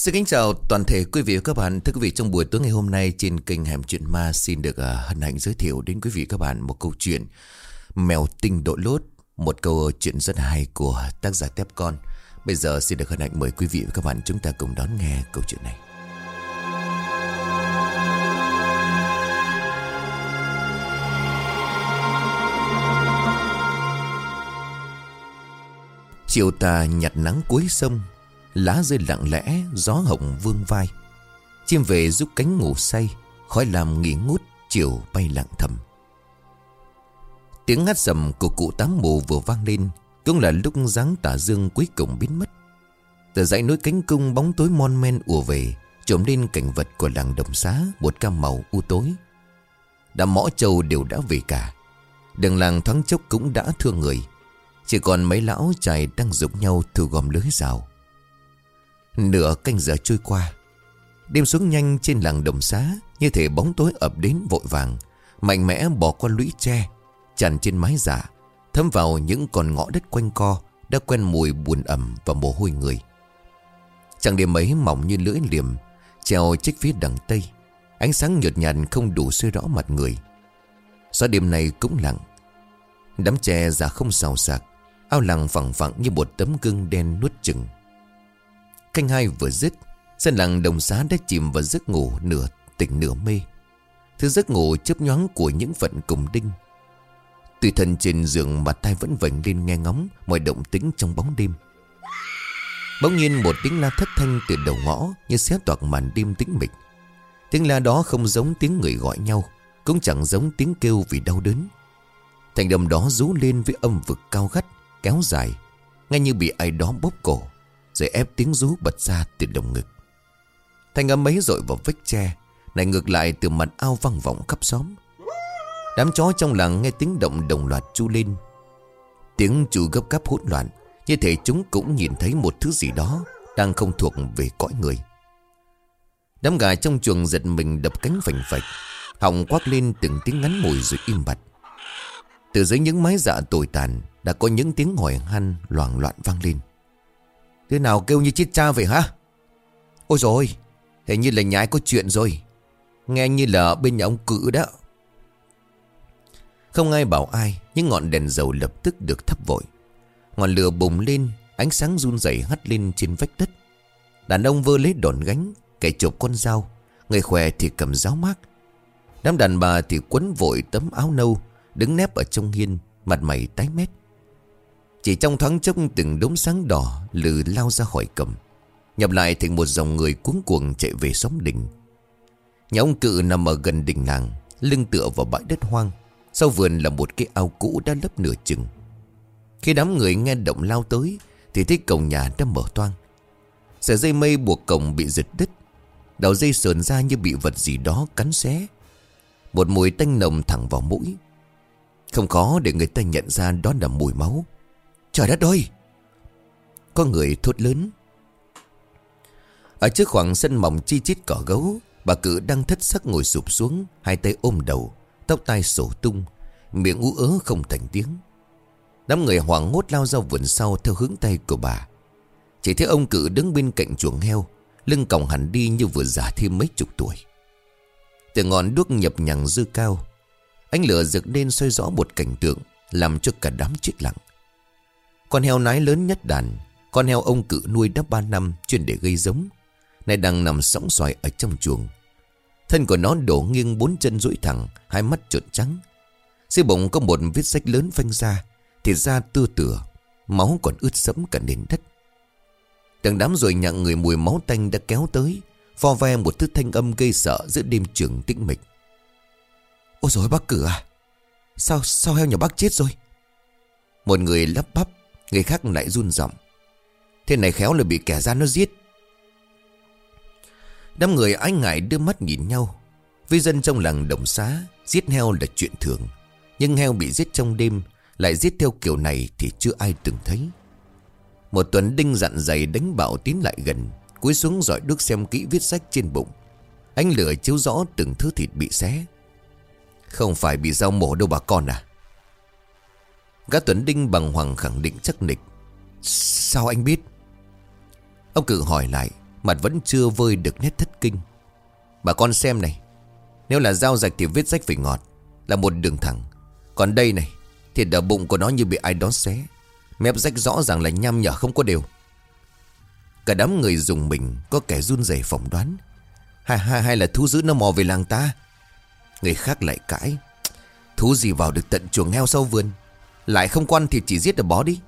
Xin kính chào toàn thể quý vị và các bạn. Thưa quý vị, trong buổi tối ngày hôm nay trên kênh Hẻm Chuyện Ma xin được hân hạnh giới thiệu đến quý vị và các bạn một câu chuyện Mèo tinh đội lốt, một câu chuyện rất hay của tác giả Tép Con. Bây giờ xin được hân hạnh mời quý vị và các bạn chúng ta cùng đón nghe câu chuyện này. Chiều tà nhạt nắng cuối sông, lá rơi lặng lẽ, gió hồng vương vai. Chim về giúp cánh ngủ say, khói làm nghỉ ngút, chiều bay lặng thầm. Tiếng hát sầm của cụ Tám Mù vừa vang lên, cũng là lúc dáng tà dương cuối cùng biến mất. Từ dãy núi Cánh Cung, bóng tối mon men ùa về, trộm lên cảnh vật của làng Đồng Xá, một cam màu u tối. Đám mõ trâu đều đã về cả, đường làng thoáng chốc cũng đã thưa người. Chỉ còn mấy lão chài đang giục nhau thu gom lưới rào. Nửa canh giờ trôi qua, đêm xuống nhanh trên làng Đồng Xá, như thể bóng tối ập đến vội vàng, mạnh mẽ bỏ qua lũy tre, tràn trên mái dạ, thấm vào những con ngõ đất quanh co đã quen mùi buồn ẩm và mồ hôi người. Trăng đêm ấy mỏng như lưỡi liềm, treo trích phía đằng tây, ánh sáng nhợt nhạt không đủ soi rõ mặt người. Gió đêm này cũng lặng, đám tre già không xào xạc, ao làng phẳng phẳng như một tấm gương đen nuốt chừng. Canh hai vừa dứt, dân làng Đồng Xá đã chìm vào giấc ngủ nửa tỉnh nửa mê, thứ giấc ngủ chớp nhoáng của những phận cùng đinh. Tùy thân trên giường mà tai vẫn vểnh lên nghe ngóng mọi động tĩnh trong bóng đêm. Bỗng nhiên một tiếng la thất thanh từ đầu ngõ như xé toạc màn đêm tĩnh mịch. Tiếng la đó không giống tiếng người gọi nhau, cũng chẳng giống tiếng kêu vì đau đớn. Thành âm đó rú lên với âm vực cao gắt, kéo dài, ngay như bị ai đó bóp cổ, rồi ép tiếng rú bật ra từ lồng ngực. Thanh âm ấy dội vào vách tre, này ngược lại từ mặt ao vang vọng khắp xóm. Đám chó trong làng nghe tiếng động đồng loạt chu lên. Tiếng chu gấp gáp hỗn loạn, như thể chúng cũng nhìn thấy một thứ gì đó đang không thuộc về cõi người. Đám gà trong chuồng giật mình đập cánh phành phạch, họng quát lên từng tiếng ngắn ngủi rồi im bặt. Từ dưới những mái dạ tồi tàn đã có những tiếng hỏi han loảng loạn vang lên. Thế nào kêu như chết cha vậy hả? Ôi rồi, hình như là nhà ai có chuyện rồi. Nghe như là bên nhà ông Cự đó. Không ai bảo ai, những ngọn đèn dầu lập tức được thắp vội. Ngọn lửa bùng lên, ánh sáng run rẩy hắt lên trên vách đất. Đàn ông vơ lấy đòn gánh, kẻ chộp con dao, người khỏe thì cầm giáo mác. Đám đàn bà thì quấn vội tấm áo nâu, đứng nép ở trong hiên, mặt mày tái mét. Chỉ trong thoáng chốc từng đốm sáng đỏ lừ lao ra khỏi cầm, nhập lại thành một dòng người cuống cuồng chạy về xóm đình. Nhà ông Cự nằm ở gần đình làng, lưng tựa vào bãi đất hoang. Sau vườn là một cái ao cũ đã lấp nửa chừng. Khi đám người nghe động lao tới thì thấy cổng nhà đã mở toang. Sợi dây mây buộc cổng bị giật đứt, đầu dây sườn ra như bị vật gì đó cắn xé. Một mùi tanh nồng thẳng vào mũi. Không khó để người ta nhận ra đó là mùi máu. Trời đất ơi! Có người thốt lớn. Ở trước khoảng sân mỏng chi chít cỏ gấu, bà Cự đang thất sắc ngồi sụp xuống, hai tay ôm đầu, tóc tai xổ tung, miệng ú ớ không thành tiếng. Đám người hoảng hốt lao ra vườn sau theo hướng tay của bà. Chỉ thấy ông Cự đứng bên cạnh chuồng heo, lưng còng hẳn đi như vừa già thêm mấy chục tuổi. Từ ngọn đuốc nhập nhằng dư cao, ánh lửa rực lên soi rõ một cảnh tượng làm cho cả đám chết lặng. Con heo nái lớn nhất đàn, con heo ông Cự nuôi đã 3 năm chuyên để gây giống, nay đang nằm sõng xoài ở trong chuồng. Thân của nó đổ nghiêng, 4 chân duỗi thẳng, hai mắt trợn trắng. Dưới bụng có một vết rách lớn phanh ra, thịt da tưa tửa, máu còn ướt sẫm cả nền đất. Từng đám ruồi nhặng người mùi máu tanh đã kéo tới, vo ve một thứ thanh âm gây sợ giữa đêm trường tĩnh mịch. Ôi dồi bác Cự à, Sao heo nhà bác chết rồi? Một người lắp bắp, người khác lại run giọng. Thế này khéo là bị kẻ gian nó giết. Đám người ái ngại đưa mắt nhìn nhau. Với dân trong làng Đồng Xá, giết heo là chuyện thường, nhưng heo bị giết trong đêm, lại giết theo kiểu này thì chưa ai từng thấy. Một tuần đinh dặn dày đánh bạo tiến lại gần, cúi xuống dọi đuốc xem kỹ viết sách trên bụng. Ánh lửa chiếu rõ từng thứ thịt bị xé. Không phải bị dao mổ đâu bà con à? Gã Tuấn Đinh bằng hoàng khẳng định chắc nịch. Sao anh biết? Ông Cự hỏi lại, mặt vẫn chưa vơi được nét thất kinh. Bà con xem này, nếu là dao rạch thì vết rách phải ngọt, là một đường thẳng. Còn đây này, thịt ở bụng của nó như bị ai đó xé, mép rách rõ ràng là nham nhở không có đều. Cả đám người dùng mình, có kẻ run rẩy phỏng đoán hay là thú dữ nó mò về làng ta. Người khác lại cãi, thú gì vào được tận chuồng heo sau vườn, lại không quan thì chỉ giết rồi bỏ đi.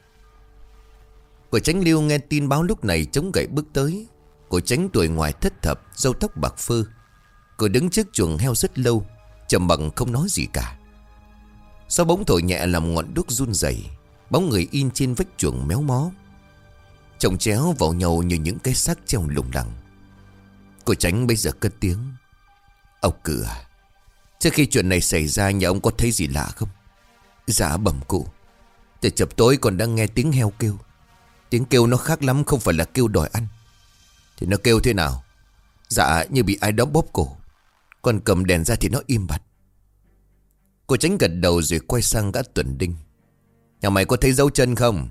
Cô Chánh Lưu nghe tin báo lúc này chống gậy bước tới. Cô Chánh tuổi ngoài thất thập, râu tóc bạc phơ. Cô đứng trước chuồng heo rất lâu, trầm mặc không nói gì cả. Sau bóng thổi nhẹ làm ngọn đuốc run rẩy, bóng người in trên vách chuồng méo mó, chồng chéo vào nhau như những cái xác treo lủng lẳng. Cô Chánh bây giờ cất tiếng: "Ông Cử à, trước khi chuyện này xảy ra nhà ông có thấy gì lạ không?" "Dạ bẩm cụ, từ chập tối còn đang nghe tiếng heo kêu. Tiếng kêu nó khác lắm, không phải là kêu đòi ăn." "Thì nó kêu thế nào?" "Dạ như bị ai đó bóp cổ. Còn cầm đèn ra thì nó im bặt." Cô Chánh gật đầu rồi quay sang gã Tuần Đinh: "Nhà mày có thấy dấu chân không?"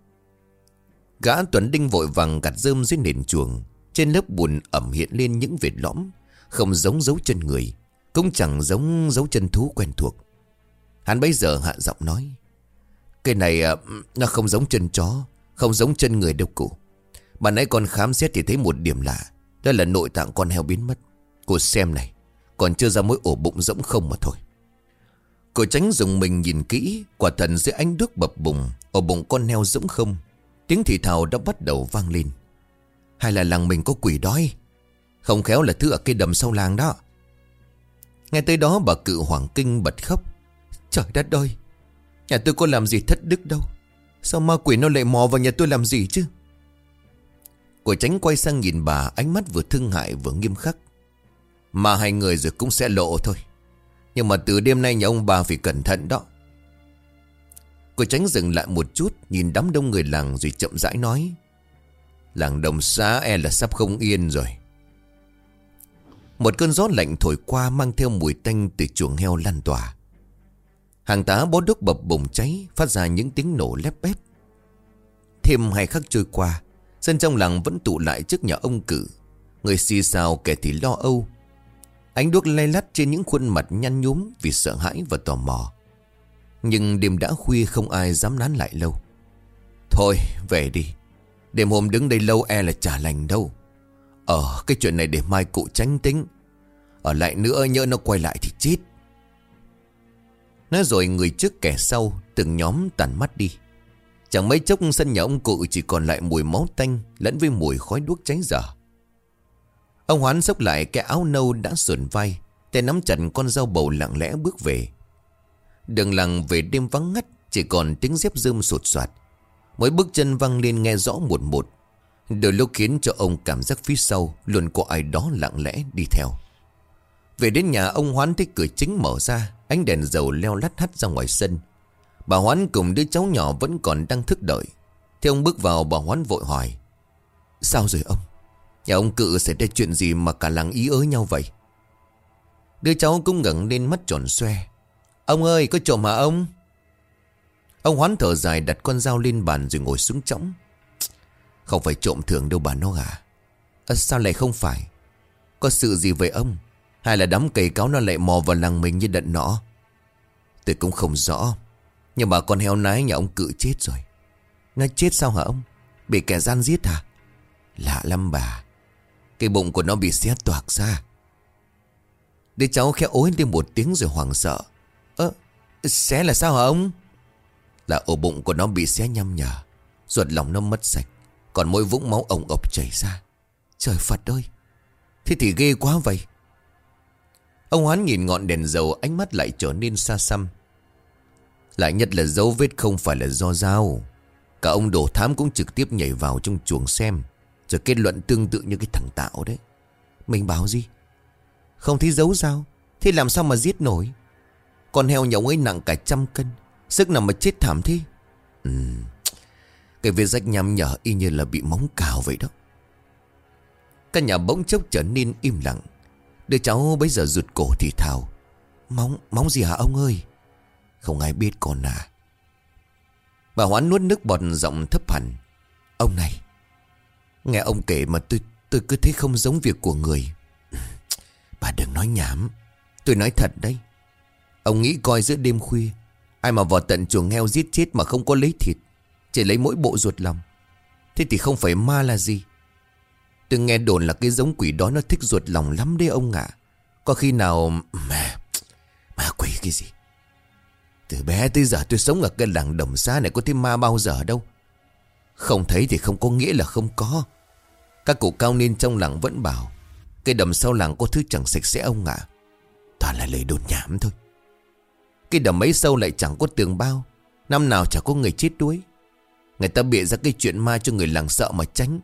Gã Tuần Đinh vội vàng gạt rơm dưới nền chuồng. Trên lớp bùn ẩm hiện lên những vệt lõm, không giống dấu chân người, cũng chẳng giống dấu chân thú quen thuộc. Hắn bấy giờ hạ giọng nói: "Cái này nó không giống chân chó, không giống chân người đâu cụ. Bà nãy con khám xét thì thấy một điểm lạ, đó là nội tạng con heo biến mất. Cô xem này, còn chưa ra mỗi ổ bụng rỗng không mà thôi." Cô Chánh dùng mình nhìn kỹ, quả thật dưới ánh đuốc bập bùng, ổ bụng con heo rỗng không. Tiếng thì thào đã bắt đầu vang lên: "Hay là làng mình có quỷ đói? Không khéo là thứ ở cây đầm sau làng đó." Nghe tới đó bà Cự hoảng kinh bật khóc: "Trời đất ơi, nhà tôi có làm gì thất đức đâu, sao ma quỷ nó lại mò vào nhà tôi làm gì chứ?" Cô Chánh quay sang nhìn bà, ánh mắt vừa thương hại vừa nghiêm khắc: "Mà hai người rồi cũng sẽ lộ thôi, nhưng mà từ đêm nay nhà ông bà phải cẩn thận đó." Cô Chánh dừng lại một chút, nhìn đám đông người làng rồi chậm rãi nói: "Làng Đồng Xá e là sắp không yên rồi." Một cơn gió lạnh thổi qua, mang theo mùi tanh từ chuồng heo lan tỏa. Hàng tá bó đuốc bập bùng cháy, phát ra những tiếng nổ lép bép. Thêm 2 khắc trôi qua, dân trong làng vẫn tụ lại trước nhà ông Cử. Người xì xào, kẻ thì lo âu. Ánh đuốc lay lắt trên những khuôn mặt nhăn nhúm vì sợ hãi và tò mò. Nhưng đêm đã khuya, không ai dám nán lại lâu. "Thôi về đi, đêm hôm đứng đây lâu e là chả lành đâu. Cái chuyện này để mai cụ Chánh tính. Ở lại nữa nhỡ nó quay lại thì chết." Nói rồi người trước kẻ sau, từng nhóm tàn mắt đi. Chẳng mấy chốc sân nhà ông Cụ chỉ còn lại mùi máu tanh lẫn với mùi khói đuốc cháy dở. Ông Hoán xốc lại cái áo nâu đã sườn vai, tay nắm chặt con dao bầu, lặng lẽ bước về. Đường làng về đêm vắng ngắt, chỉ còn tiếng dép rơm sột soạt. Mỗi bước chân văng lên nghe rõ một một. Đôi lúc khiến cho ông cảm giác phía sau luôn có ai đó lặng lẽ đi theo. Về đến nhà, ông Hoán thấy cửa chính mở ra, ánh đèn dầu leo lắt hắt ra ngoài sân. Bà Hoán cùng đứa cháu nhỏ vẫn còn đang thức đợi. Khi ông bước vào, bà Hoán vội hỏi: "Sao rồi ông? Nhà ông Cự xảy ra chuyện gì mà cả làng ý ới nhau vậy?" Đứa cháu cũng ngẩng lên, mắt tròn xoe: "Ông ơi, có trộm hả ông?" Ông Hoán thở dài, đặt con dao lên bàn rồi ngồi xuống chõng: "Không phải trộm thường đâu bà nó à." Sao lại không phải? Có sự gì vậy ông? Hay là đám cầy cáo nó lại mò vào làng mình như đợt nọ?" "Tôi cũng không rõ, nhưng mà con heo nái nhà ông Cự chết rồi." "Nó chết sao hả ông? Bị kẻ gian giết hả?" "Lạ lắm bà, cái bụng của nó bị xé toạc ra." Đứa cháu khẽ ối lên một tiếng rồi hoảng sợ: Xé là sao hả ông?" "Là ổ bụng của nó bị xé nhăm nhở, ruột lòng nó mất sạch, còn mỗi vũng máu ồng ộc chảy ra." "Trời Phật ơi, thế thì ghê quá vậy." Ông Hoán nhìn ngọn đèn dầu, ánh mắt lại trở nên xa xăm. "Lại nhất là dấu vết không phải là do dao. Cả ông đồ thám cũng trực tiếp nhảy vào trong chuồng xem, rồi kết luận tương tự như cái thằng Tạo đấy." "Mình báo gì? Không thấy dấu dao, thế làm sao mà giết nổi? Con heo nhà ông ấy nặng cả 100 cân, sức nào mà chết thảm thế?" Cái vết rách nham nhở y như là bị móng cào vậy đó." Căn nhà bỗng chốc trở nên im lặng. Đứa cháu bấy giờ rụt cổ thì thào: Móng gì hả ông ơi?" "Không ai biết con à." Bà Hoán nuốt nước bọt, giọng thấp hẳn: "Ông này, nghe ông kể mà Tôi cứ thấy không giống việc của người. Bà đừng nói nhảm, tôi nói thật đấy. Ông nghĩ coi giữa đêm khuya ai mà vào tận chuồng heo giết chết mà không có lấy thịt, chỉ lấy mỗi bộ ruột lòng, thế thì không phải ma là gì? Tôi nghe đồn là cái giống quỷ đó nó thích ruột lòng lắm đấy ông ạ. Có khi nào ma quỷ cái gì? Từ bé tới giờ tôi sống ở cái làng Đồng Xá này có thấy ma bao giờ đâu. Không thấy thì không có nghĩa là không có. Các cụ cao niên trong làng vẫn bảo cái đầm sau làng có thứ chẳng sạch sẽ ông ạ. Toàn là lời đồn nhảm thôi. Cái đầm ấy sâu lại chẳng có tường bao, năm nào chẳng có người chết đuối. Người ta bịa ra cái chuyện ma cho người làng sợ mà tránh.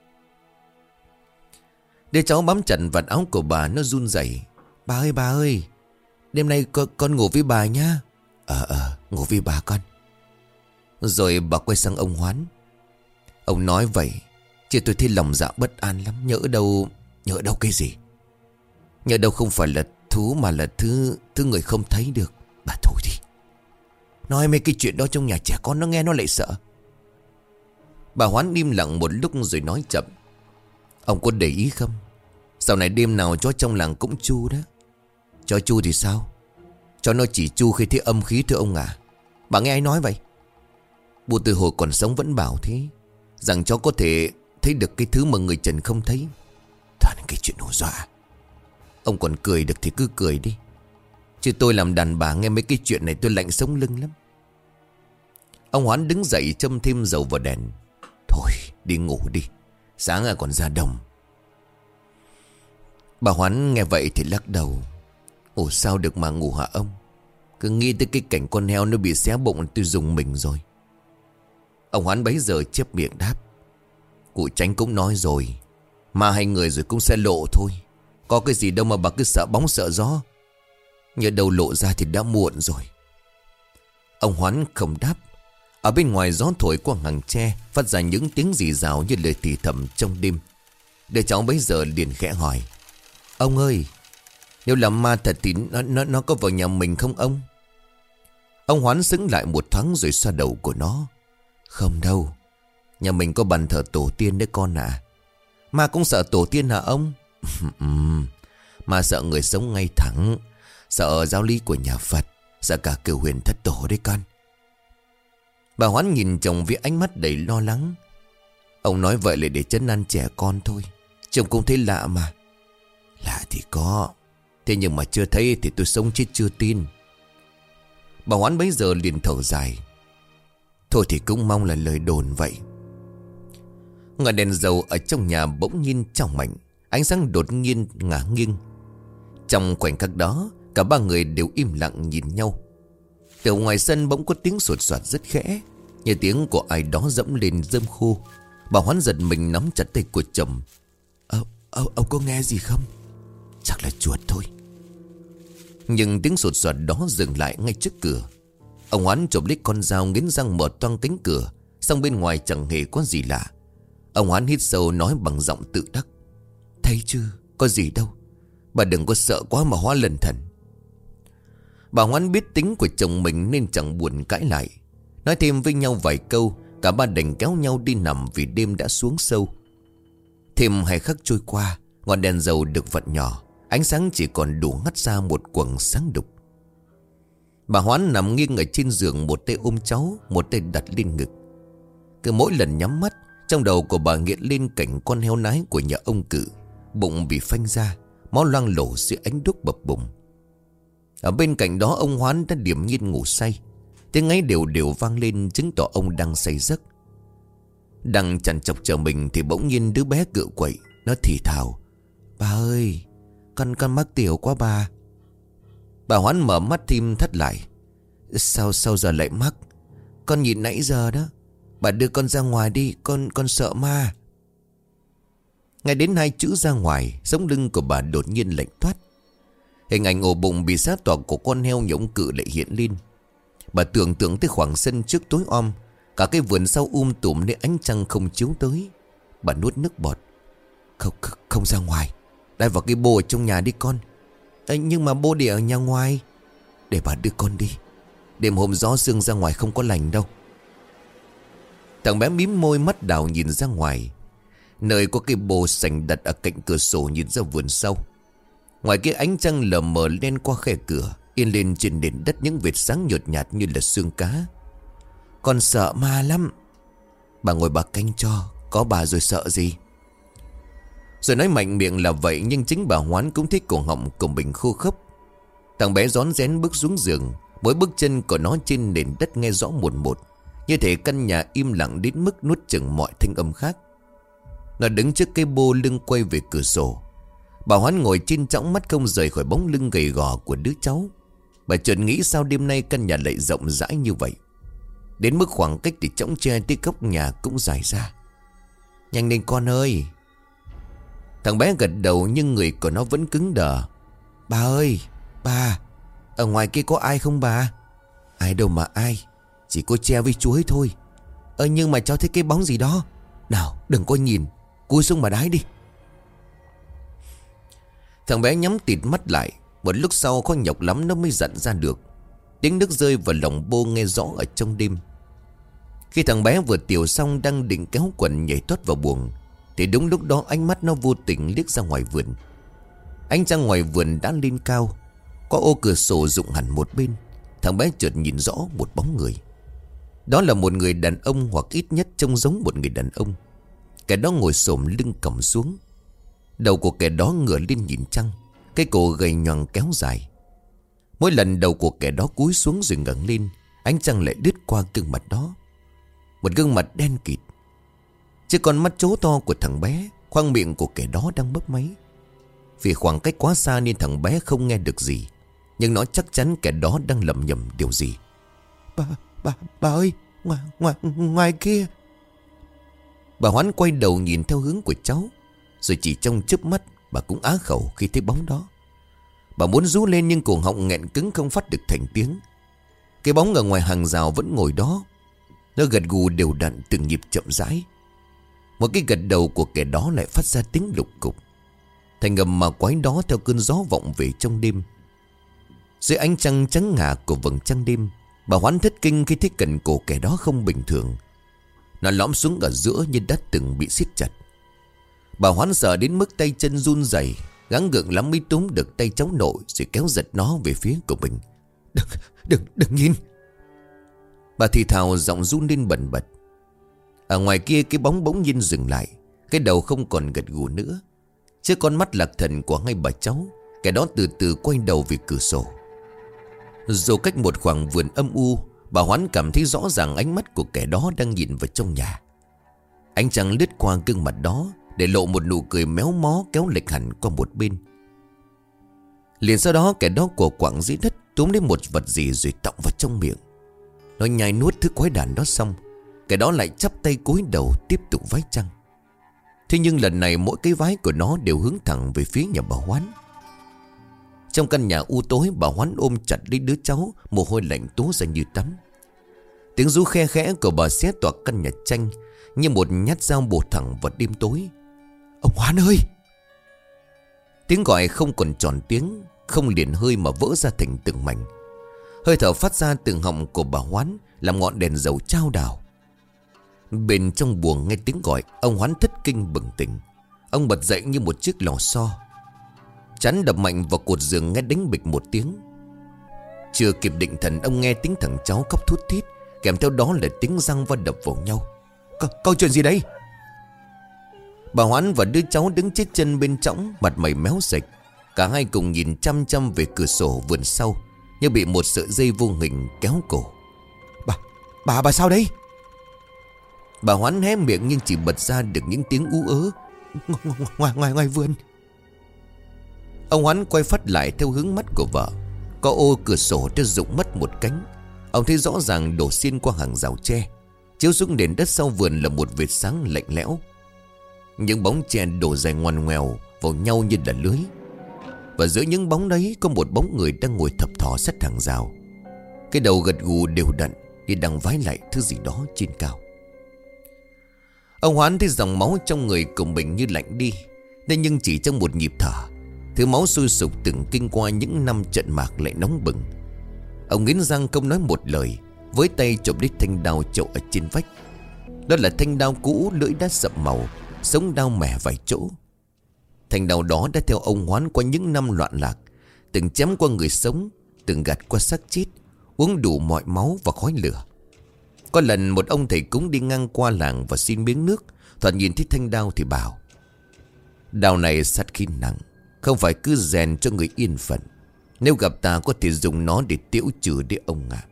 Đứa cháu bám chặt vạt áo của bà, nó run rẩy. Bà ơi, đêm nay con ngủ với bà nhá. Ngủ với bà con. Rồi bà quay sang ông Hoán. Ông nói vậy chứ tôi thấy lòng dạ bất an lắm. Nhỡ đâu cái gì? Nhỡ đâu không phải là thú mà là thứ người không thấy được. Bà thôi đi, nói mấy cái chuyện đó trong nhà trẻ con nó nghe nó lại sợ. Bà Hoán im lặng một lúc rồi nói chậm. Ông có để ý không? Sau này đêm nào chó trong làng cũng chu đó. Chó chu thì sao? Chó nó chỉ chu khi thấy âm khí thưa ông à. Bà nghe ai nói vậy? Bố từ hồi còn sống vẫn bảo thế, rằng chó có thể thấy được cái thứ mà người trần không thấy. Toàn cái chuyện hù dọa. Ông còn cười được thì cứ cười đi, chứ tôi làm đàn bà nghe mấy cái chuyện này tôi lạnh sống lưng lắm. Ông Hoán đứng dậy châm thêm dầu vào đèn. Thôi đi ngủ đi, sáng còn ra đồng. Bà Hoán nghe vậy thì lắc đầu. Ủa sao được mà ngủ hả ông? Cứ nghĩ tới cái cảnh con heo nó bị xé bụng tôi dùng mình rồi. Ông Hoán bấy giờ chép miệng đáp. Cụ Chánh cũng nói rồi, ma hay người rồi cũng sẽ lộ thôi. Có cái gì đâu mà bà cứ sợ bóng sợ gió. Nhớ đâu lộ ra thì đã muộn rồi. Ông Hoán không đáp. Ở bên ngoài gió thổi qua hàng tre, phát ra những tiếng rì rào như lời thì thầm trong đêm. Đứa cháu bấy giờ liền khẽ hỏi. Ông ơi, nếu là ma thật thì nó có vào nhà mình không ông? Ông Hoán sững lại một thoáng rồi xoa đầu của nó. Không đâu, nhà mình có bàn thờ tổ tiên đấy con à. Ma cũng sợ tổ tiên hả ông? Ma sợ người sống ngay thẳng, sợ giáo lý của nhà Phật, sợ cả cửu huyền thất tổ đấy con. Bà Hoán nhìn chồng với ánh mắt đầy lo lắng. Ông nói vậy là để trấn an trẻ con thôi, chồng cũng thấy lạ mà. Lạ thì có, thế nhưng mà chưa thấy thì tôi sống chết chưa tin. Bà Hoán bấy giờ liền thở dài. Thôi thì cũng mong là lời đồn vậy. Ngọn đèn dầu ở trong nhà bỗng nhiên trong mạnh, ánh sáng đột nhiên ngả nghiêng. Trong khoảnh khắc đó, cả ba người đều im lặng nhìn nhau. Từ ngoài sân bỗng có tiếng sột soạt rất khẽ, như tiếng của ai đó dẫm lên rơm khô. Bà Hoán giật mình nắm chặt tay của chồng. Ông có nghe gì không? Chắc là chuột thôi. Nhưng tiếng sột soạt đó dừng lại ngay trước cửa. Ông Hoán chộp lấy con dao nghiến răng mở toang cánh cửa, xong bên ngoài chẳng hề có gì lạ. Ông Hoán hít sâu nói bằng giọng tự đắc. Thấy chưa, có gì đâu. Bà đừng có sợ quá mà hóa lần thần. Bà Hoán biết tính của chồng mình nên chẳng buồn cãi lại. Nói thêm với nhau vài câu, cả ba đành kéo nhau đi nằm vì đêm đã xuống sâu. Thêm 2 khắc trôi qua, ngọn đèn dầu được vặn nhỏ, ánh sáng chỉ còn đủ ngắt ra một quầng sáng đục. Bà Hoán nằm nghiêng ở trên giường, một tay ôm cháu, một tay đặt lên ngực. Cứ mỗi lần nhắm mắt, trong đầu của bà hiện lên cảnh con heo nái của nhà ông Cự, bụng bị phanh ra, máu loang lổ dưới ánh đuốc bập bùng. Ở bên cạnh đó ông Hoán đã điềm nhiên ngủ say. Tiếng ngáy đều đều vang lên chứng tỏ ông đang say giấc. Đang chằn chọc chờ mình thì bỗng nhiên đứa bé cựa quậy. Nó thì thào. Bà ơi, con mắc tiểu quá bà. Bà Hoán mở mắt thêm thất lại. Sao giờ lại mắc? Con nhìn nãy giờ đó. Bà đưa con ra ngoài đi, con sợ ma. Ngay đến 2 chữ ra ngoài, sống lưng của bà đột nhiên lạnh toát. Hình ảnh ổ bụng bị sát toạc của con heo như ông Cự lại hiện lên. Bà tưởng tượng tới khoảng sân trước tối om, cả cái vườn sau tùm nơi ánh trăng không chiếu tới. Bà nuốt nước bọt. Không ra ngoài,带vào cái bô ở trong nhà đi con. Nhưng mà bô để ở nhà ngoài. Để bà đưa con đi, đêm hôm gió sương ra ngoài không có lành đâu. Thằng bé mím môi mắt đào nhìn ra ngoài. nơi có cái bồ sành đặt ở cạnh cửa sổ nhìn ra vườn sau. Ngoài kia ánh trăng lờ mờ lên qua khe cửa, in lên trên nền đất những vệt sáng nhợt nhạt như là xương cá. Con sợ ma lắm. Bà ngồi bà canh cho, có bà rồi sợ gì. Rồi nói mạnh miệng là vậy, nhưng chính bà Hoán cũng thấy cổ họng của mình khô khốc. Thằng bé rón rén bước xuống giường, mỗi bước chân của nó trên nền đất nghe rõ một một, như thể căn nhà im lặng đến mức nuốt chửng mọi thanh âm khác. Nó đứng trước cái bô lưng quay về cửa sổ. Bà Hoán ngồi trên chõng, mắt không rời khỏi bóng lưng gầy gò của đứa cháu. Bà chợt nghĩ sao đêm nay căn nhà lại rộng rãi như vậy, đến mức khoảng cách từ chõng tre tới góc nhà cũng dài ra. Nhanh lên con ơi. Thằng bé gật đầu nhưng người của nó vẫn cứng đờ. Bà ơi, bà, ở ngoài kia có ai không bà? Ai đâu mà ai, chỉ có tre với chuối thôi. Nhưng mà cháu thấy cái bóng gì đó. Nào đừng có nhìn, cúi xuống mà đái đi. Thằng bé nhắm tịt mắt lại. Một lúc sau khó nhọc lắm nó mới dặn ra được. Tiếng nước rơi vào lòng bô nghe rõ ở trong đêm. Khi thằng bé vừa tiểu xong đang định kéo quần nhảy thoát vào buồng, thì đúng lúc đó ánh mắt nó vô tình liếc ra ngoài vườn. Ánh trăng ngoài vườn đã lên cao, có ô cửa sổ rụng hẳn một bên. Thằng bé chợt nhìn rõ một bóng người. Đó là một người đàn ông, hoặc ít nhất trông giống một người đàn ông. Kẻ đó ngồi xổm lưng còng xuống. Đầu của kẻ đó ngửa lên nhìn trăng, cái cổ gầy nhòn kéo dài. Mỗi lần đầu của kẻ đó cúi xuống rồi ngẩng lên, ánh trăng lại đứt qua gương mặt đó. Một gương mặt đen kịt. Chứ con mắt trố to của thằng bé, khoang miệng của kẻ đó đang mấp máy. Vì khoảng cách quá xa nên thằng bé không nghe được gì, nhưng nó chắc chắn kẻ đó đang lẩm nhẩm điều gì. Bà ơi, ngoài kia. Bà Hoán quay đầu nhìn theo hướng của cháu, rồi chỉ trong chớp mắt bà cũng á khẩu khi thấy bóng đó. Bà muốn rú lên nhưng cổ họng nghẹn cứng không phát được thành tiếng. Cái bóng ở ngoài hàng rào vẫn ngồi đó. Nó gật gù đều đặn từng nhịp chậm rãi. Một cái gật đầu của kẻ đó lại phát ra tiếng lục cục. Thành âm mà quái đó theo cơn gió vọng về trong đêm. Dưới ánh trăng trắng ngà của vầng trăng đêm, bà Hoán thất kinh khi thấy cẩn cổ kẻ đó không bình thường. Nó lõm xuống ở giữa như đã từng bị siết chặt. Bà Hoán sợ đến mức tay chân run rẩy, gắng gượng lắm mới túm được tay cháu nội rồi kéo giật nó về phía của mình. Đừng nhìn. Bà thì thào giọng run lên bần bật. Ở ngoài kia cái bóng bỗng nhiên dừng lại. Cái đầu không còn gật gù nữa. Trước con mắt lạc thần của hai bà cháu, kẻ đó từ từ quay đầu về cửa sổ. Dù cách một khoảng vườn âm u, bà Hoán cảm thấy rõ ràng ánh mắt của kẻ đó đang nhìn vào trong nhà. Ánh trăng lướt qua gương mặt đó, để lộ một nụ cười méo mó kéo lệch hẳn qua một bên. Liền sau đó kẻ đó của quạng dưới đất túm lấy một vật gì rồi tọng vào trong miệng. Nó nhai nuốt thứ quái đản đó xong, kẻ đó lại chắp tay cúi đầu tiếp tục vái trăng. Thế nhưng lần này mỗi cái vái của nó đều hướng thẳng về phía nhà bà Hoán. Trong căn nhà u tối, bà Hoán ôm chặt lấy đứa cháu, mồ hôi lạnh túa ra như tắm. Tiếng rú khe khẽ của bà xé toạc căn nhà tranh như một nhát dao bổ thẳng vào đêm tối. Ông Hoán ơi! Tiếng gọi không còn tròn tiếng, không liền hơi mà vỡ ra thành từng mảnh. Hơi thở phát ra từ họng của bà Hoán làm ngọn đèn dầu chao đảo. Bên trong buồng nghe tiếng gọi, ông Hoán thất kinh bừng tỉnh. Ông bật dậy như một chiếc lò xo. Chán đập mạnh vào cột giường nghe đánh bịch một tiếng. Chưa kịp định thần, ông nghe tiếng thằng cháu khóc thút thít, kèm theo đó là tiếng răng va đập vào nhau. Câu chuyện gì đây? Bà Hoán và đứa cháu đứng chết chân bên trõng, mặt mày méo sạch. Cả hai cùng nhìn chăm chăm về cửa sổ vườn sau, như bị một sợi dây vô hình kéo cổ. Bà sao đấy? Bà Hoán hé miệng nhưng chỉ bật ra được những tiếng ú ớ. Ngoài vườn. Ông Hoán quay phát lại theo hướng mắt của vợ. Có ô cửa sổ đã rụng mất một cánh. Ông thấy rõ ràng đổ xiên qua hàng rào tre, chiếu xuống nền đất sau vườn là một vệt sáng lạnh lẽo. Những bóng tre đổ dài ngoằn ngoèo vào nhau như là lưới. Và giữa những bóng đấy có một bóng người đang ngồi thập thò sát hàng rào. Cái đầu gật gù đều đặn như đang vái lại thứ gì đó trên cao. Ông Hoán thấy dòng máu trong người của mình như lạnh đi. Thế nhưng chỉ trong một nhịp thở, thứ máu sôi sục từng kinh qua những năm trận mạc lại nóng bừng. Ông nghiến răng không nói một lời, với tay chộp lấy thanh đao chậu ở trên vách. Đó là thanh đao cũ, lưỡi đã sậm màu, sống đau mẻ vài chỗ. Thanh đao đó đã theo ông Hoán qua những năm loạn lạc, từng chém qua người sống, từng gạt qua xác chết, uống đủ mọi máu và khói lửa. Có lần một ông thầy cúng đi ngang qua làng và xin miếng nước, thoạt nhìn thấy thanh đao thì bảo: đao này sát khí nặng, không phải cứ rèn cho người yên phận. Nếu gặp ta có thể dùng nó để tiễu trừ đấy ông ạ.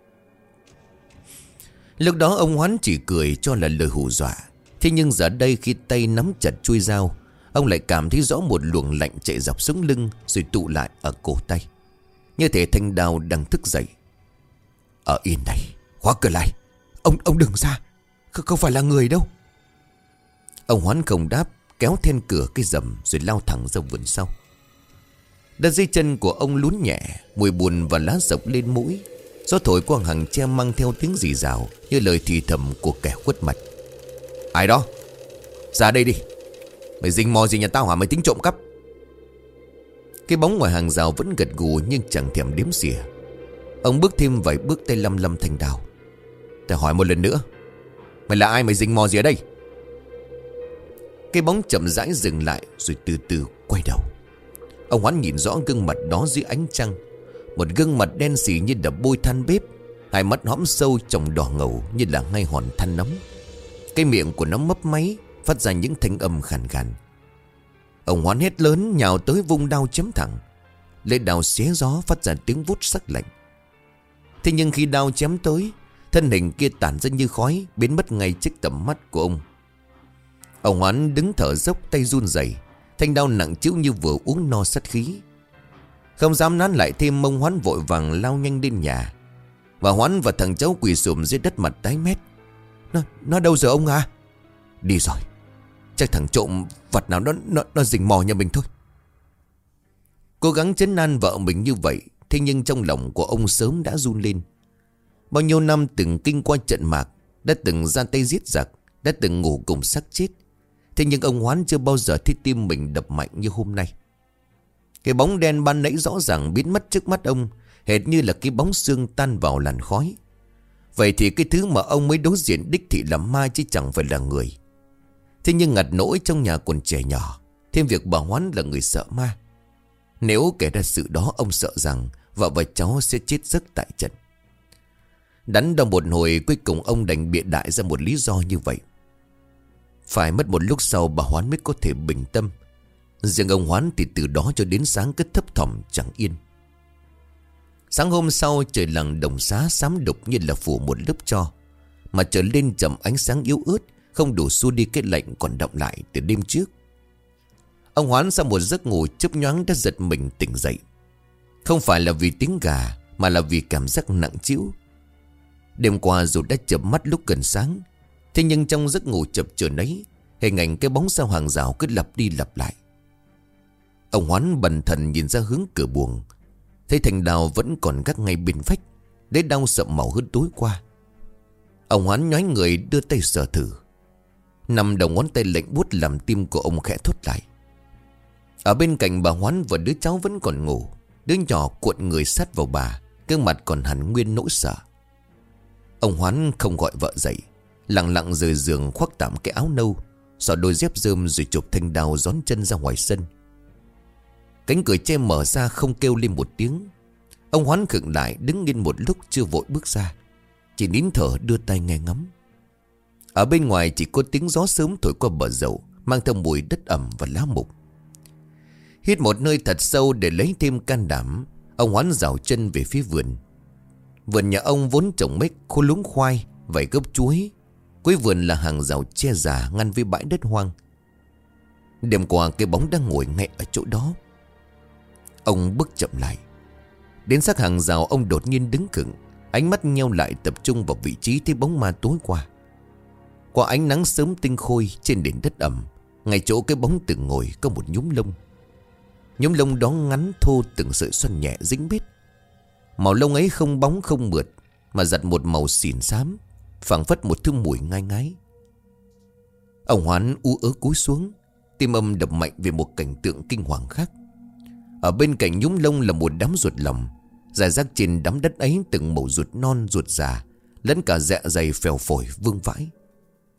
Lúc đó ông Hoán chỉ cười cho là lời hù dọa. Thế nhưng giờ đây khi tay nắm chặt chuôi dao, ông lại cảm thấy rõ một luồng lạnh chạy dọc sống lưng rồi tụ lại ở cổ tay. Như thể thanh đao đang thức dậy. Ở yên đây, khóa cửa lại. Ông đừng ra, không phải là người đâu. Ông Hoán không đáp, kéo then cửa cái rầm rồi lao thẳng ra vườn sau. Đất dưới chân của ông lún nhẹ, mùi bùn và lá rộng lên mũi. Gió thổi qua hàng tre mang theo tiếng rì rào như lời thì thầm của kẻ khuất mặt. Ai đó, ra đây đi. Mày rình mò gì nhà tao hả? Mày tính trộm cắp? Cái bóng ngoài hàng rào vẫn gật gù nhưng chẳng thèm đếm xỉa. Ông bước thêm vài bước, tay lăm lăm thanh đao. Ta hỏi một lần nữa, mày là ai? Mày rình mò gì ở đây? Cái bóng chậm rãi dừng lại rồi từ từ quay đầu. Ông Hoán nhìn rõ gương mặt đó dưới ánh trăng. Một gương mặt đen xì như đã bôi than bếp, hai mắt hõm sâu tròng đỏ ngầu như là ngay hòn than nóng. Cái miệng của nó mấp máy, phát ra những thanh âm khàn khàn. Ông Hoán hét lớn, nhào tới vung đao chém thẳng. Lưỡi đao xé gió phát ra tiếng vút sắc lạnh. Thế nhưng khi đao chém tới, thân hình kia tản ra như khói, biến mất ngay trước tầm mắt của ông. Ông Hoán đứng thở dốc, tay run rẩy, thanh đao nặng trĩu như vừa uống no sát khí. Không dám nán lại thêm, ông Hoán vội vàng lao nhanh lên nhà. Và Hoán và thằng cháu quỳ sụm dưới đất, mặt tái mét. Nó đâu rồi ông à? Đi rồi, chắc thằng trộm vật nào nó rình mò nhà mình thôi. Cố gắng trấn an vợ mình như vậy, thế nhưng trong lòng của ông sớm đã run lên. Bao nhiêu năm từng kinh qua trận mạc, đã từng ra tay giết giặc, đã từng ngủ cùng xác chết. Thế nhưng ông Hoán chưa bao giờ thấy tim mình đập mạnh như hôm nay. Cái bóng đen ban nãy rõ ràng biến mất trước mắt ông, hệt như là cái bóng xương tan vào làn khói. Vậy thì cái thứ mà ông mới đối diện đích thị là ma chứ chẳng phải là người. Thế nhưng ngặt nỗi trong nhà còn trẻ nhỏ, thêm việc bà Hoán là người sợ ma. Nếu kể ra sự đó, ông sợ rằng vợ và cháu sẽ chết giấc tại trận. Đắn đo một hồi, cuối cùng ông đành bịa đại ra một lý do như vậy. Phải mất một lúc sau bà Hoán mới có thể bình tâm. Riêng ông Hoán thì từ đó cho đến sáng cứ thấp thỏm chẳng yên. Sáng hôm sau, trời làng Đồng Xá xám đục như là phủ một lớp tro. Mà trở lên chậm ánh sáng yếu ớt, không đủ xua đi cái lạnh còn đọng lại từ đêm trước. Ông Hoán sau một giấc ngủ chớp nhoáng đã giật mình tỉnh dậy. Không phải là vì tiếng gà, mà là vì cảm giác nặng trĩu. Đêm qua dù đã chợp mắt lúc gần sáng, thế nhưng trong giấc ngủ chập chờn ấy, hình ảnh cái bóng sau hàng rào cứ lặp đi lặp lại. Ông Hoán bần thần nhìn ra hướng cửa buồng, thấy thanh đao vẫn còn gác ngay bên vách, để đau sậm màu hơn tối qua. Ông Hoán nhói người đưa tay sờ thử. Nằm đầu ngón tay lạnh buốt làm tim của ông khẽ thốt lại. Ở bên cạnh bà Hoán và đứa cháu vẫn còn ngủ. Đứa nhỏ cuộn người sát vào bà, gương mặt còn hằn nguyên nỗi sợ. Ông Hoán không gọi vợ dậy, lặng lặng rời giường khoác tạm cái áo nâu, xỏ đôi dép rơm rồi chụp thanh đao gión chân ra ngoài sân. Cánh cửa tre mở ra không kêu lên một tiếng. Ông Hoán khựng lại, đứng yên một lúc chưa vội bước ra, chỉ nín thở đưa tay nghe ngắm. Ở bên ngoài chỉ có tiếng gió sớm thổi qua bờ dậu, mang theo mùi đất ẩm và lá mục. Hít một hơi thật sâu để lấy thêm can đảm, ông Hoán rảo chân về phía vườn. Vườn nhà ông vốn trồng mấy khô luống khoai, vài gốc chuối. Cuối vườn là hàng rào che già ngăn với bãi đất hoang. Đêm qua cái bóng đang ngồi ngay ở chỗ đó. Ông bước chậm lại. Đến sát hàng rào, ông đột nhiên đứng khựng, ánh mắt nheo lại tập trung vào vị trí thấy bóng ma tối qua. Qua ánh nắng sớm tinh khôi trên nền đất ẩm, ngay chỗ cái bóng từng ngồi có một nhúm lông. Nhúm lông đó ngắn thô, từng sợi xoăn nhẹ dính bít. Màu lông ấy không bóng không mượt, mà giặt một màu xỉn xám, phảng phất một thứ mùi ngai ngái. Ông Hoán ú ớ cúi xuống, tim âm đập mạnh về một cảnh tượng kinh hoàng khác. Ở bên cạnh nhúm lông là một đám ruột lòng, rải rác trên đám đất ấy từng mẩu ruột non ruột già, lẫn cả dạ dày phèo phổi vương vãi.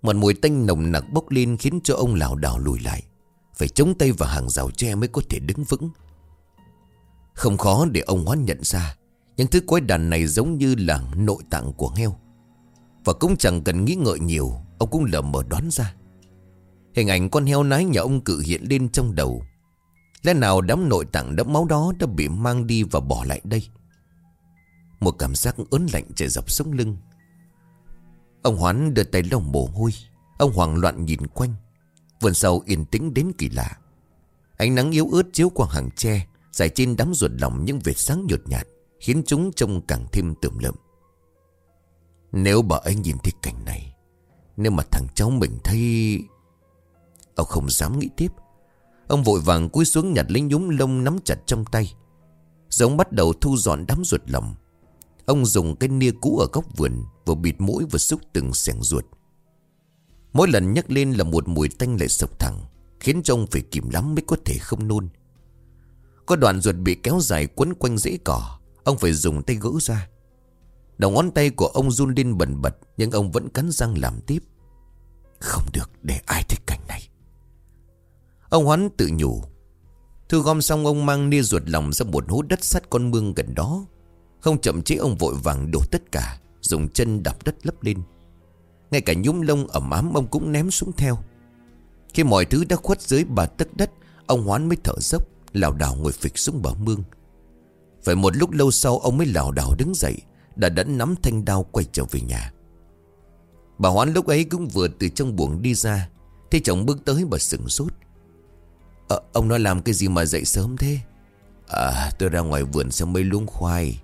Một mùi tanh nồng nặc bốc lên khiến cho ông lảo đảo lùi lại. Phải chống tay vào hàng rào tre mới có thể đứng vững. Không khó để ông Hoán nhận ra những thứ quái đản này giống như là nội tạng của heo. Và cũng chẳng cần nghĩ ngợi nhiều, ông cũng lờ mờ đoán ra. Hình ảnh con heo nái nhà ông Cự hiện lên trong đầu. Lẽ nào đám nội tạng đẫm máu đó đã bị mang đi và bỏ lại đây? Một cảm giác ớn lạnh chạy dọc sống lưng. Ông Hoán đưa tay lau mồ hôi. Ông hoảng loạn nhìn quanh. Vườn sau yên tĩnh đến kỳ lạ. Ánh nắng yếu ớt chiếu qua hàng tre, rải trên đám ruột lòng những vệt sáng nhợt nhạt, khiến chúng trông càng thêm tởm lợm. Nếu bà ấy nhìn thấy cảnh này, nếu mà thằng cháu mình thấy... Ông không dám nghĩ tiếp. Ông vội vàng cúi xuống nhặt lấy nhúm lông nắm chặt trong tay. Rồi ông bắt đầu thu dọn đám ruột lòng. Ông dùng cái nia cũ ở góc vườn, vừa bịt mũi vừa xúc từng xẻng ruột. Mỗi lần nhắc lên là một mùi tanh lại sộc thẳng, khiến cho ông phải kìm lắm mới có thể không nôn. Có đoạn ruột bị kéo dài quấn quanh rễ cỏ, ông phải dùng tay gỡ ra. Đầu ngón tay của ông run lên bần bật, nhưng ông vẫn cắn răng làm tiếp. Không được để ai thấy cảnh này. Ông Hoán tự nhủ. Thu gom xong, ông mang nia ruột lòng ra một hố đất sát con mương gần đó. Không chậm trễ, ông vội vàng đổ tất cả, dùng chân đạp đất lấp lên. Ngay cả nhúm lông ẩm ám ông cũng ném xuống theo. Khi mọi thứ đã khuất dưới 3 tấc đất, ông Hoán mới thở dốc, lảo đảo ngồi phịch xuống bờ mương. Phải một lúc lâu sau ông mới lảo đảo đứng dậy, đã đẫn nắm thanh đao quay trở về nhà. Bà Hoán lúc ấy cũng vừa từ trong buồng đi ra. Thấy chồng bước tới, bà sửng sốt. Ông nói làm cái gì mà dậy sớm thế? Tôi ra ngoài vườn xem mấy luống khoai.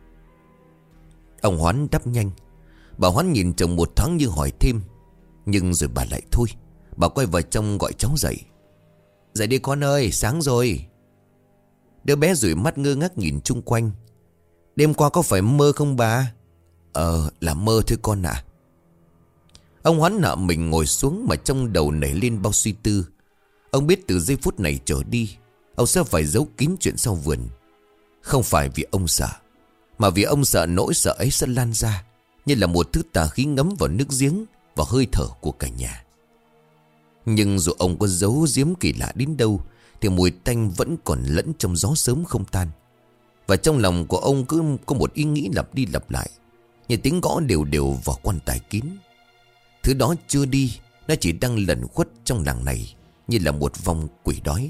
Ông Hoán đáp nhanh. Bà Hoán nhìn chồng một thoáng như hỏi thêm, nhưng rồi bà lại thôi. Bà quay vào trong gọi cháu dậy. Dậy đi con ơi, sáng rồi. Đứa bé dụi mắt ngơ ngác nhìn chung quanh. Đêm qua có phải mơ không bà? Là mơ thôi con ạ. Ông Hoán nợ mình ngồi xuống, mà trong đầu nảy lên bao suy tư. Ông biết từ giây phút này trở đi, ông sẽ phải giấu kín chuyện sau vườn. Không phải vì ông sợ, mà vì ông sợ nỗi sợ ấy sẽ lan ra như là một thứ tà khí ngấm vào nước giếng, vào hơi thở của cả nhà. Nhưng dù ông có giấu giếm kỳ lạ đến đâu, thì mùi tanh vẫn còn lẫn trong gió sớm không tan. Và trong lòng của ông cứ có một ý nghĩ lặp đi lặp lại, như tiếng gõ đều đều vào quan tài kín. Thứ đó chưa đi, nó chỉ đang lẩn khuất trong làng này, như là một vòng quỷ đói.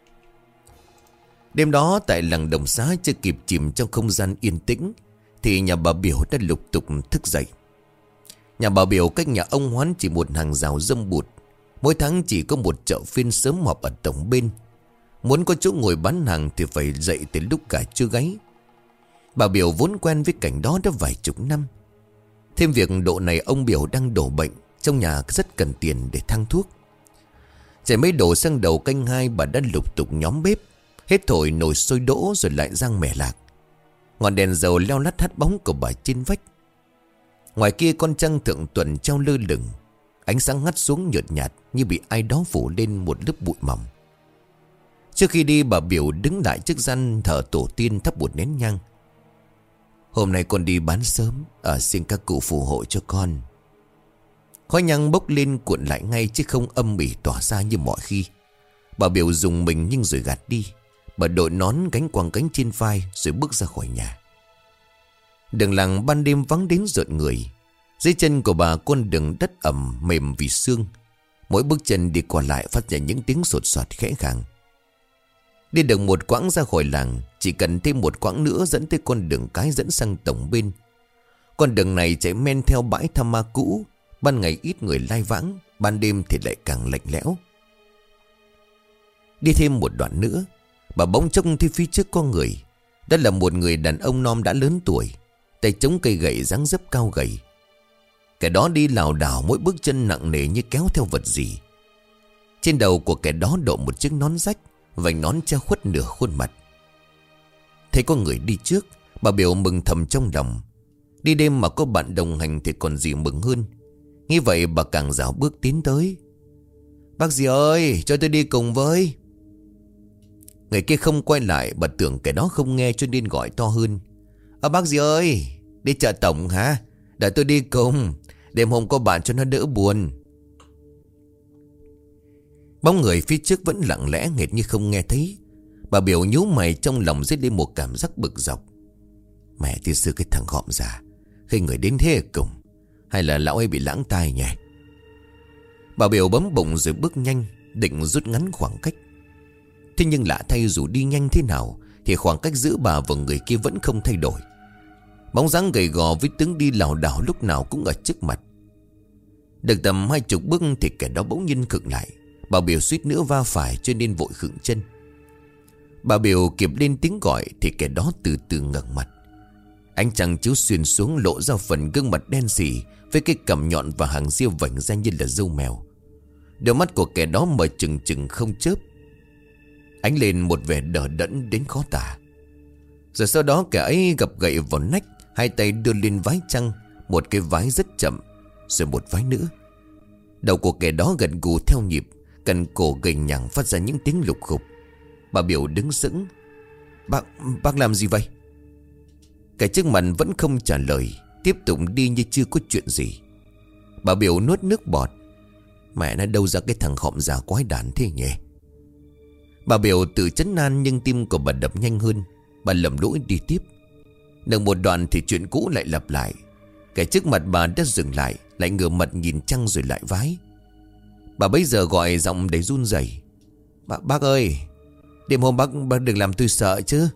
Đêm đó tại làng Đồng Xá, chưa kịp chìm trong không gian yên tĩnh, thì nhà bà Biểu đã lục tục thức dậy. Nhà bà Biểu cách nhà ông Hoán chỉ một hàng rào râm bụt. Mỗi tháng chỉ có một chợ phiên sớm họp ở tổng bên. Muốn có chỗ ngồi bán hàng thì phải dậy từ lúc cả trưa gáy. Bà Biểu vốn quen với cảnh đó đã vài chục năm. Thêm việc độ này ông Biểu đang đổ bệnh, trong nhà rất cần tiền để thang thuốc. Chảy mấy đổ sang đầu canh 2, bà đã lục tục nhóm bếp, hết thổi nồi sôi đỗ rồi lại rang mẻ lạc. Ngọn đèn dầu leo lắt hắt bóng của bà trên vách. Ngoài kia con trăng thượng tuần treo lơ lửng, ánh sáng hắt xuống nhợt nhạt như bị ai đó phủ lên một lớp bụi mỏng. Trước khi đi, bà Biểu đứng lại trước gian thờ tổ tiên thắp một nén nhang. Hôm nay con đi bán sớm, xin các cụ phù hộ cho con. Khói nhang bốc lên cuộn lại ngay, chứ không âm ỉ tỏa ra như mọi khi. Bà Biểu dùng mình nhưng rồi gạt đi. Bà đội nón gánh quàng gánh trên vai rồi bước ra khỏi nhà. Đường làng ban đêm vắng đến rợn người. Dưới chân của bà con đường đất ẩm mềm vì sương. Mỗi bước chân đi qua lại phát ra những tiếng sột soạt khẽ khàng. Đi được một quãng ra khỏi làng, chỉ cần thêm một quãng nữa dẫn tới con đường cái dẫn sang tổng bên. Con đường này chạy men theo bãi Tham Ma cũ. Ban ngày ít người lai vãng, ban đêm thì lại càng lạnh lẽo. Đi thêm một đoạn nữa, bà bỗng trông thấy phía trước có người. Đó là một người đàn ông non đã lớn tuổi, tay chống cây gậy dáng dấp cao gầy. Kẻ đó đi lảo đảo, mỗi bước chân nặng nề như kéo theo vật gì. Trên đầu của kẻ đó đội một chiếc nón rách, vành nón che khuất nửa khuôn mặt. Thấy có người đi trước, bà Biểu mừng thầm trong lòng. Đi đêm mà có bạn đồng hành thì còn gì mừng hơn. Nghĩ vậy bà càng rảo bước tiến tới. Bác dì ơi, cho tôi đi cùng với. Người kia không quay lại, bà tưởng kẻ đó không nghe cho nên gọi to hơn. Bác dì ơi, đi chợ tổng hả? Để tôi đi cùng, đêm hôm có bạn cho nó đỡ buồn. Bóng người phía trước vẫn lặng lẽ hệt như không nghe thấy. Bà Biểu nhíu mày, trong lòng dấy lên một cảm giác bực dọc. Mẹ thì sư cái thằng họm già, khi người đến thế cùng, hay là lão ấy bị lãng tai nhỉ? Bà Biểu bấm bụng rồi bước nhanh, định rút ngắn khoảng cách. Thế nhưng lạ thay, dù đi nhanh thế nào thì khoảng cách giữa bà và người kia vẫn không thay đổi. Bóng dáng gầy gò với tướng đi lảo đảo lúc nào cũng ở trước mặt. Được tầm 20 bước thì kẻ đó bỗng nhiên khựng lại. Bà Biểu suýt nữa va phải cho nên vội khựng chân. Bà Biểu kịp lên tiếng gọi thì kẻ đó từ từ ngẩng mặt. Ánh trăng chiếu xuyên xuống, lộ ra phần gương mặt đen sì với cái cằm nhọn và hàng ria vảnh ra như là râu mèo. Đôi mắt của kẻ đó mở trừng trừng không chớp, ánh lên một vẻ đờ đẫn đến khó tả. Rồi sau đó kẻ ấy gập gậy vào nách, hai tay đưa lên vái trăng, một cái vái rất chậm, rồi một vái nữa. Đầu của kẻ đó gật gù theo nhịp, cần cổ gầy nhằng phát ra những tiếng lục khục. Bà Biểu đứng sững. Bác làm gì vậy? Kẻ trước mặt vẫn không trả lời, tiếp tục đi như chưa có chuyện gì. Bà Biểu nuốt nước bọt. Mẹ nó, đâu ra cái thằng họm già quái đản thế nhỉ? Bà Biểu tự trấn an nhưng tim của bà đập nhanh hơn. Bà lầm lũi đi tiếp. Được một đoạn thì chuyện cũ lại lặp lại. Kẻ trước mặt bà đã dừng lại, lại ngửa mặt nhìn trăng rồi lại vái. Bà bây giờ gọi giọng đầy run rẩy. Bác ơi, đêm hôm bác đừng làm tôi sợ chứ.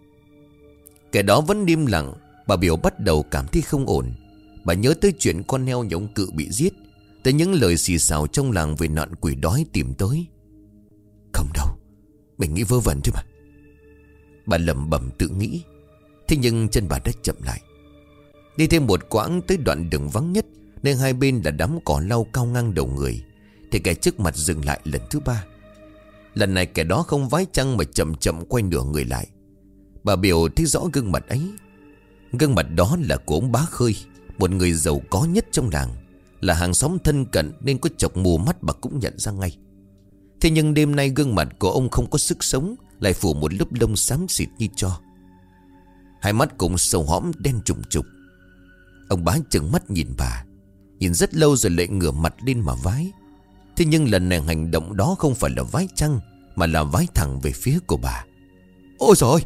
Kẻ đó vẫn im lặng. Bà Biểu bắt đầu cảm thấy không ổn. Bà nhớ tới chuyện con heo nhà ông Cự bị giết, tới những lời xì xào trong làng về nạn quỷ đói tìm tới. Không đâu, mình nghĩ vớ vẩn thôi mà. Bà lẩm bẩm tự nghĩ. Thế nhưng chân bà đã chậm lại. Đi thêm một quãng tới đoạn đường vắng nhất, nên hai bên là đám cỏ lau cao ngang đầu người, thì kẻ trước mặt dừng lại lần thứ ba. Lần này kẻ đó không vái trăng mà chậm chậm quay nửa người lại. Bà Biểu thấy rõ gương mặt ấy. Gương mặt đó là của ông Bá Khơi, một người giàu có nhất trong làng, là hàng xóm thân cận nên có chọc mù mắt bà cũng nhận ra ngay. Thế nhưng đêm nay gương mặt của ông không có sức sống, lại phủ một lớp lông xám xịt như tro. Hai mắt cũng sâu hõm đen trùng trục. Ông Bá trừng mắt nhìn bà, nhìn rất lâu rồi lại ngửa mặt lên mà vái. Thế nhưng lần này hành động đó không phải là vái trăng, mà là vái thẳng về phía của bà. Ôi trời ơi!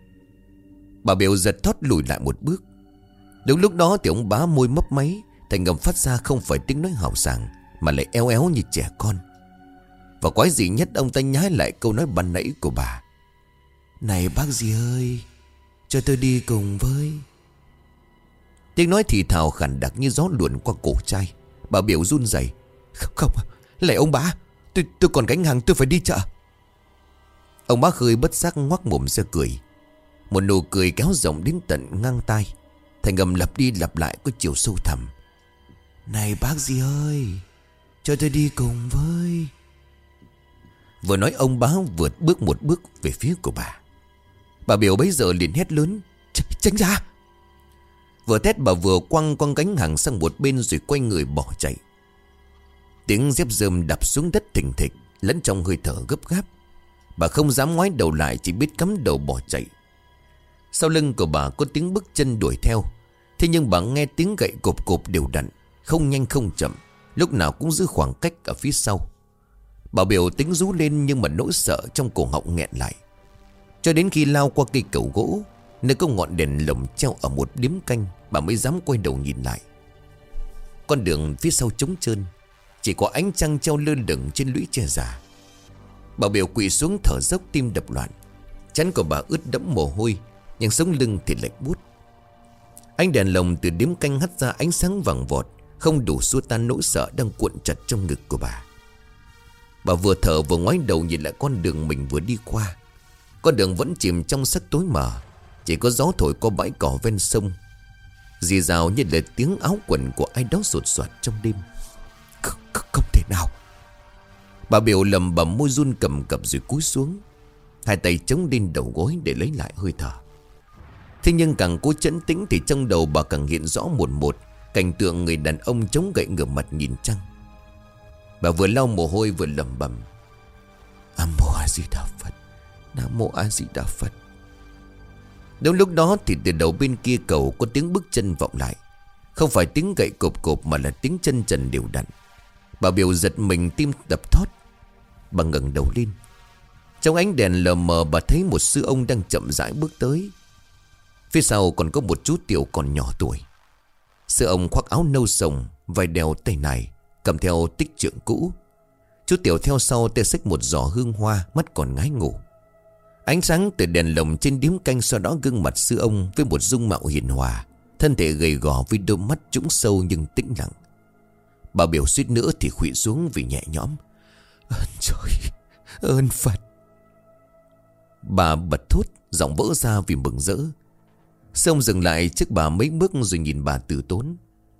Bà Biểu giật thót lùi lại một bước. Đúng lúc đó thì ông Bá môi mấp máy, thành ngầm phát ra không phải tiếng nói hào sảng, mà lại eo éo như trẻ con. Và quái dị nhất, ông ta nhái lại câu nói ban nãy của bà. Này bác gì ơi, cho tôi đi cùng với. Tiếng nói thì thào khàn đặc như gió luồn qua cổ trai. Bà Biểu run rẩy. Không, lại ông Bá, tôi còn gánh hàng, tôi phải đi chợ. Ông Bá Khơi bất giác ngoác mồm ra cười. Một nụ cười kéo rộng đến tận ngang tai, thành ngầm lặp đi lặp lại có chiều sâu thẳm. Này bác gì ơi, cho tôi đi cùng với. Vừa nói ông Bá vượt bước một bước về phía của bà. Bà Biểu bấy giờ liền hét lớn. Tránh ra! Vừa thét bà vừa quăng con gánh hàng sang một bên rồi quay người bỏ chạy. Tiếng dép rơm đạp xuống đất thình thịch, lẫn trong hơi thở gấp gáp. Bà không dám ngoái đầu lại, chỉ biết cắm đầu bỏ chạy. Sau lưng của bà có tiếng bước chân đuổi theo. Thế nhưng bà nghe tiếng gậy cộp cộp đều đặn, không nhanh không chậm, lúc nào cũng giữ khoảng cách ở phía sau. Bà Biểu tính rú lên nhưng mà nỗi sợ trong cổ họng nghẹn lại. Cho đến khi lao qua cây cầu gỗ, nơi có ngọn đèn lồng treo ở một điếm canh, bà mới dám quay đầu nhìn lại. Con đường phía sau trống trơn, chỉ có ánh trăng treo lơ lửng trên lũy tre già. Bà Biểu quỳ xuống thở dốc, tim đập loạn. Trán của bà ướt đẫm mồ hôi, nhưng sống lưng thì lạnh buốt. Ánh đèn lồng từ điếm canh hắt ra ánh sáng vàng vọt, không đủ xua tan nỗi sợ đang cuộn chặt trong ngực của bà. Bà vừa thở vừa ngoái đầu nhìn lại con đường mình vừa đi qua. Con đường vẫn chìm trong sắc tối mờ, chỉ có gió thổi qua bãi cỏ ven sông, rì rào như là tiếng áo quần của ai đó sột soạt trong đêm. Không thể nào! Bà Biểu lầm bầm, môi run cầm cập rồi cúi xuống, hai tay chống lên đầu gối để lấy lại hơi thở. Thế nhưng càng cố trấn tĩnh thì trong đầu bà càng hiện rõ một cảnh tượng người đàn ông chống gậy ngửa mặt nhìn trăng. Bà vừa lau mồ hôi vừa lẩm bẩm. Nam Mô A Di Đà Phật, Nam Mô A Di Đà Phật. Đúng lúc đó thì từ đầu bên kia cầu có tiếng bước chân vọng lại. Không phải tiếng gậy cộp cộp mà là tiếng chân trần đều đặn. Bà Biểu giật mình, tim đập thót. Bà ngẩng đầu lên. Trong ánh đèn lờ mờ bà thấy một sư ông đang chậm rãi bước tới. Phía sau còn có một chú Tiểu còn nhỏ tuổi. Sư ông khoác áo nâu sồng, vai đeo tay nải, cầm theo tích trượng cũ. Chú Tiểu theo sau tay xách một giỏ hương hoa, mắt còn ngái ngủ. Ánh sáng từ đèn lồng trên điếm canh sau đó gương mặt sư ông với một dung mạo hiền hòa, thân thể gầy gò với đôi mắt trũng sâu nhưng tĩnh lặng. Bà Biểu suýt nữa thì khuỵu xuống vì nhẹ nhõm. Ơn trời, ơn Phật. Bà bật thốt, giọng vỡ ra vì mừng rỡ. Sư ông dừng lại trước bà mấy bước rồi nhìn bà từ tốn.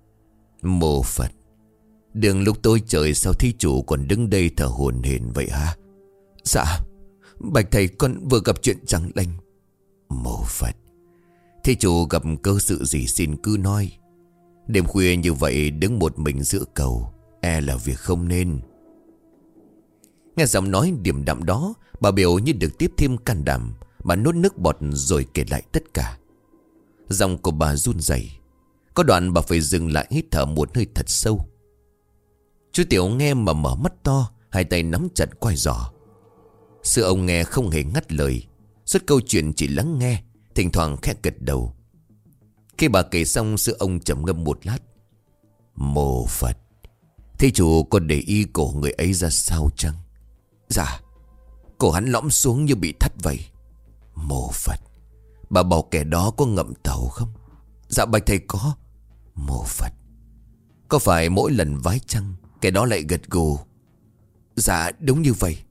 Mô Phật, đường lúc tôi trời sao thí chủ còn đứng đây thở hổn hển vậy hả? Dạ, bạch thầy con vừa gặp chuyện chẳng lành. Mô Phật, thí chủ gặp cơ sự gì xin cứ nói. Đêm khuya như vậy đứng một mình giữa cầu, e là việc không nên. Nghe giọng nói điềm đạm đó, bà Biểu như được tiếp thêm can đảm. Bà nuốt nước bọt rồi kể lại tất cả. Giọng của bà run rẩy. Có đoạn bà phải dừng lại hít thở một hơi thật sâu. Chú Tiểu nghe mà mở mắt to, hai tay nắm chặt quai giỏ. Sư ông nghe không hề ngắt lời, suốt câu chuyện chỉ lắng nghe, thỉnh thoảng khẽ gật đầu. Khi bà kể xong, sư ông trầm ngâm một lát. Mô Phật, thí chủ có để ý cổ người ấy ra sao chăng? Dạ, cổ hắn lõm xuống như bị thắt vậy. Mô Phật, bà bảo kẻ đó có ngậm tàu không? Dạ bạch thầy có. Mô Phật, có phải mỗi lần vái chăng kẻ đó lại gật gù? Dạ đúng như vậy.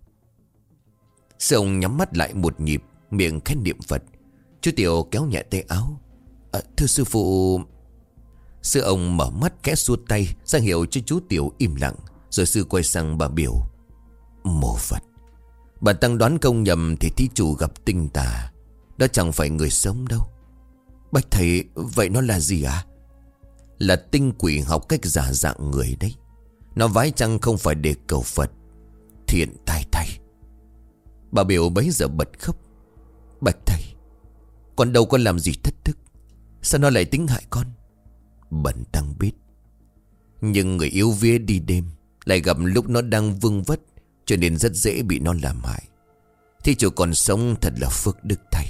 Sư ông nhắm mắt lại một nhịp, miệng khẽ niệm Phật. Chú Tiểu kéo nhẹ tay áo. Thưa sư phụ. Sư ông mở mắt khẽ xua tay ra hiệu cho chú Tiểu im lặng. Rồi sư quay sang bà Biểu. Mô Phật, bà tăng đoán công nhầm thì thí chủ gặp tinh tà. Đó chẳng phải người sống đâu. Bạch thầy, vậy nó là gì ạ? Là tinh quỷ học cách giả dạng người đấy. Nó vái chăng không phải để cầu Phật. Thiện tai thay. Bà Biểu bấy giờ bật khóc. Bạch thầy, con đâu có làm gì thất đức, sao nó lại tính hại con? Bần tăng biết, nhưng người yếu vía đi đêm lại gặp lúc nó đang vương vất, cho nên rất dễ bị nó làm hại. Thì chủ còn sống thật là phước đức thầy.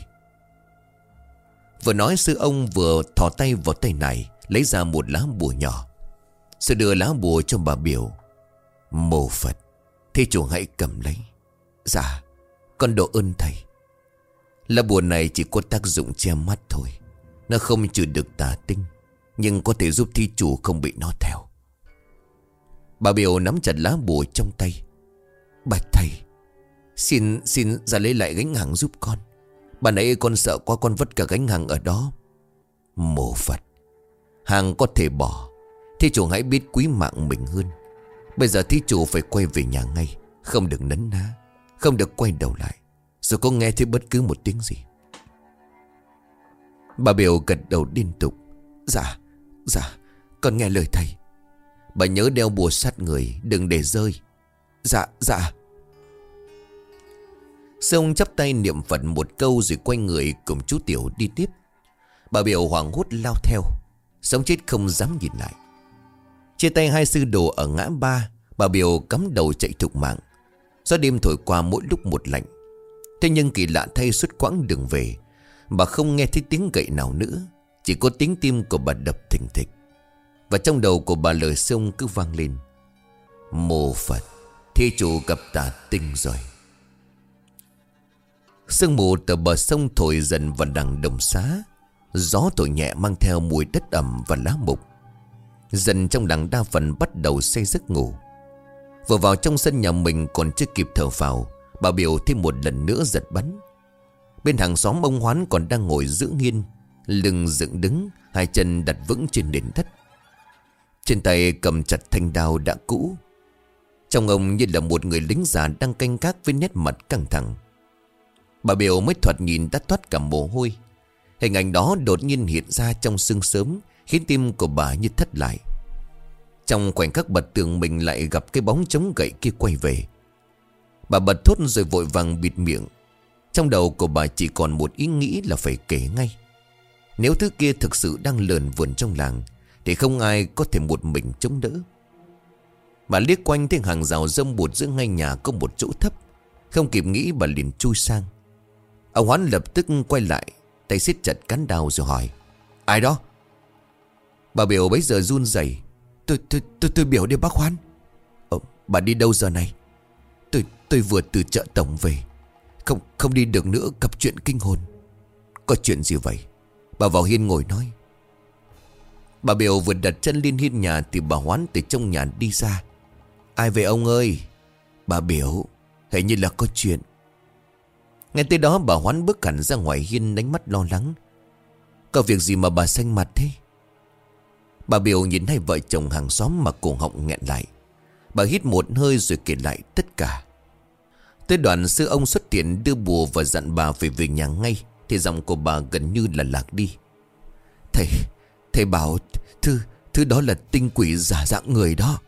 Vừa nói sư ông vừa thò tay vào tay này, lấy ra một lá bùa nhỏ. Sư đưa lá bùa cho bà Biểu. Mô Phật, thí chủ hãy cầm lấy. Dạ, con độ ơn thầy. Lá bùa này chỉ có tác dụng che mắt thôi. Nó không trừ được tà tinh, nhưng có thể giúp thí chủ không bị nó theo. Bà Biểu nắm chặt lá bùa trong tay. Bạch thầy, xin ra lấy lại gánh hàng giúp con. Bà nãy con sợ quá, con vất cả gánh hàng ở đó. Mô Phật, hàng có thể bỏ, thí chủ hãy biết quý mạng mình hơn. Bây giờ thí chủ phải quay về nhà ngay, không được nấn ná, không được quay đầu lại, rồi có nghe thấy bất cứ một tiếng gì. Bà Biểu gật đầu liên tục. Dạ, con nghe lời thầy. Bà nhớ đeo bùa sát người, đừng để rơi. Dạ. Sư ông chắp tay niệm Phật một câu rồi quay người cùng chú Tiểu đi tiếp. Bà Biểu hoảng hốt lao theo, sống chết không dám nhìn lại. Chia tay hai sư đồ ở ngã ba, bà Biểu cắm đầu chạy thục mạng. Gió đêm thổi qua mỗi lúc một lạnh. Thế nhưng kỳ lạ thay, suốt quãng đường về, bà không nghe thấy tiếng gậy nào nữa, chỉ có tiếng tim của bà đập thình thịch. Và trong đầu của bà lời sư ông cứ vang lên. Mô Phật, thí chủ gặp tà tinh rồi. Sương mù từ bờ sông thổi dần vào đằng đồng xá. Gió thổi nhẹ mang theo mùi đất ẩm và lá mục. Dần trong làng đa phần bắt đầu say giấc ngủ. Vừa vào trong sân nhà mình còn chưa kịp thở phào, bà Biểu thêm một lần nữa giật bắn. Bên hàng xóm ông Hoán còn đang ngồi giữ nghiên, lưng dựng đứng, hai chân đặt vững trên nền đất. Trên tay cầm chặt thanh đao đã cũ. Trông ông như là một người lính già đang canh gác với nét mặt căng thẳng. Bà Biểu mới thoạt nhìn đã toát cả mồ hôi. Hình ảnh đó đột nhiên hiện ra trong sương sớm, khiến tim của bà như thất lại. Trong khoảnh khắc bật tường mình lại gặp cái bóng chống gậy kia quay về. Bà bật thốt rồi vội vàng bịt miệng. Trong đầu của bà chỉ còn một ý nghĩ là phải kể ngay. Nếu thứ kia thực sự đang lờn vườn trong làng thì không ai có thể một mình chống đỡ. Bà liếc quanh thấy hàng rào râm bụt giữa ngay nhà có một chỗ thấp. Không kịp nghĩ bà liền chui sang. Ông Hoán lập tức quay lại, tay siết chặt cán đao rồi hỏi: Ai đó? Bà Biểu bấy giờ run rẩy: Tôi Biểu đây bác Hoán. Bà đi đâu giờ này? Tôi vừa từ chợ tổng về. Không đi được nữa, gặp chuyện kinh hồn. Có chuyện gì vậy? Bà vào hiên ngồi nói. Bà Biểu vừa đặt chân lên hiên nhà thì bà Hoán từ trong nhà đi ra. Ai về ông ơi? Bà Biểu, hình như là có chuyện. Ngay tới đó bà Hoán bước hẳn ra ngoài hiên, đánh mắt lo lắng. Có việc gì mà bà xanh mặt thế? Bà Biểu nhìn hai vợ chồng hàng xóm mà cổ họng nghẹn lại. Bà hít một hơi rồi kể lại tất cả. Tới đoạn sư ông xuất hiện đưa bùa và dặn bà phải về nhà ngay thì giọng của bà gần như là lạc đi. Thầy bảo thứ đó là tinh quỷ giả dạng người đó.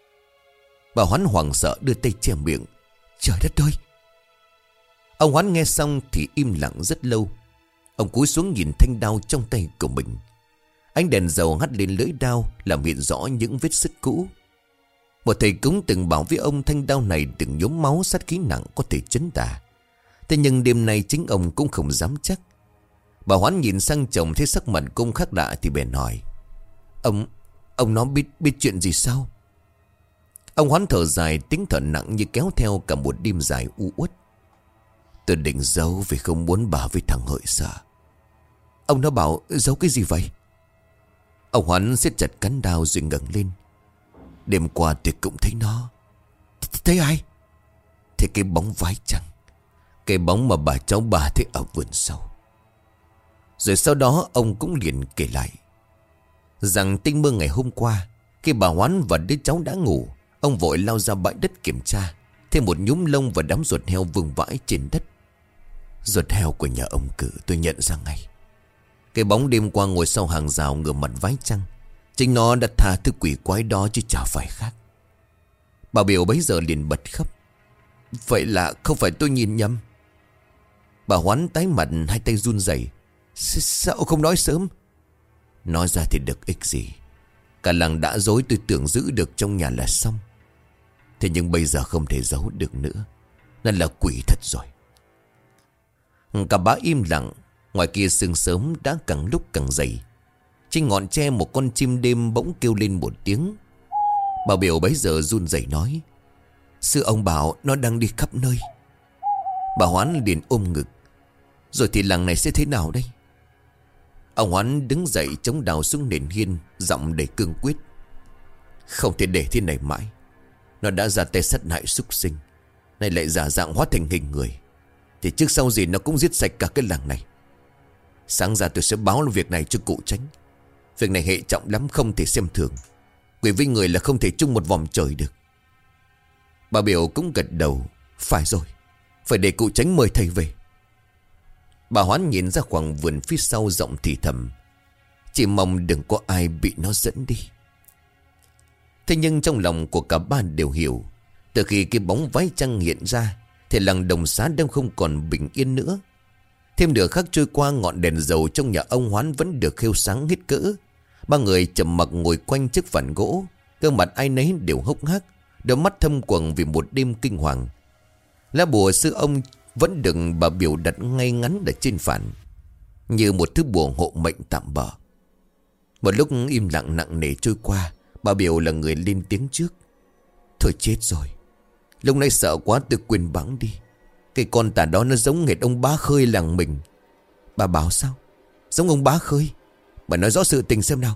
Bà Hoán hoảng sợ đưa tay che miệng. Trời đất ơi! Ông Hoán nghe xong thì im lặng rất lâu. Ông cúi xuống nhìn thanh đao trong tay của mình. Ánh đèn dầu hắt lên lưỡi đao làm hiện rõ những vết sứt cũ. Một thầy cúng từng bảo với ông thanh đao này đừng nhuốm máu, sát khí nặng có thể chấn tà. Thế nhưng đêm nay chính ông cũng không dám chắc. Bà Hoán nhìn sang chồng thấy sắc mặt cũng khác lạ thì bèn hỏi: Ông nó biết chuyện gì sao? Ông Hoán thở dài, tiếng thở nặng như kéo theo cả một đêm dài u uất. Tôi định giấu vì không muốn bà với thằng Hợi sợ. Ông nó bảo giấu cái gì vậy? Ông Hoán siết chặt cán đao rồi ngẩng lên. Đêm qua tôi cũng thấy nó. Thấy ai? Thấy cái bóng vái trăng. Cái bóng mà bà cháu bà thấy ở vườn sau. Rồi sau đó ông cũng liền kể lại rằng tinh mơ ngày hôm qua, khi bà Hoán và đứa cháu đã ngủ, ông vội lao ra bãi đất kiểm tra, thêm một nhúm lông và đám ruột heo vương vãi trên đất. Ruột heo của nhà ông Cử tôi nhận ra ngay. Cái bóng đêm qua ngồi sau hàng rào ngửa mặt vái trăng, chính nó đã tha thứ quỷ quái đó chứ chả phải khác. Bà Biểu bấy giờ liền bật khóc. Vậy là không phải tôi nhìn nhầm? Bà Hoán tái mặt, hai tay run rẩy. Sao không nói sớm? Nói ra thì được ích gì? Cả làng đã dối, tôi tưởng giữ được trong nhà là xong. Thế nhưng bây giờ không thể giấu được nữa. Nên là quỷ thật rồi. Cả bá im lặng. Ngoài kia sương sớm đã càng lúc càng dày. Trên ngọn tre một con chim đêm bỗng kêu lên một tiếng. Bà Biểu bấy giờ run rẩy nói: Sư ông bảo nó đang đi khắp nơi. Bà Hoán liền ôm ngực. Rồi thì làng này sẽ thế nào đây? Ông Hoán đứng dậy chống đào xuống nền hiên, giọng đầy cương quyết. Không thể để thế này mãi. Nó đã ra tay sát hại súc sinh, nay lại giả dạng hóa thành hình người, thì trước sau gì nó cũng giết sạch cả cái làng này. Sáng ra tôi sẽ báo việc này cho cụ Chánh. Việc này hệ trọng lắm, không thể xem thường. Quỷ với người là không thể chung một vòng trời được. Bà Biểu cũng gật đầu. Phải rồi, phải để cụ Chánh mời thầy về. Bà Hoán nhìn ra khoảng vườn phía sau giọng thì thầm: Chỉ mong đừng có ai bị nó dẫn đi. Thế nhưng trong lòng của cả ba đều hiểu, từ khi cái bóng vái trăng hiện ra thì làng Đồng Xá đang không còn bình yên nữa. Thêm nửa khắc trôi qua, ngọn đèn dầu trong nhà ông Hoán vẫn được khêu sáng hết cỡ. Ba người trầm mặc ngồi quanh chiếc phản gỗ, gương mặt ai nấy đều hốc hác, đôi mắt thâm quầng vì một đêm kinh hoàng. Lá bùa sư ông vẫn được bà Biểu đặt ngay ngắn ở trên phản, như một thứ bùa hộ mệnh tạm bợ. Một lúc im lặng nặng nề trôi qua, bà Biểu là người lên tiếng trước. Thôi chết rồi, lúc nãy sợ quá tôi quên bẵng đi. Cái con tà đó nó giống nghệt ông Bá Khơi làng mình. Bà bảo sao? Giống ông Bá Khơi? Bà nói rõ sự tình xem nào.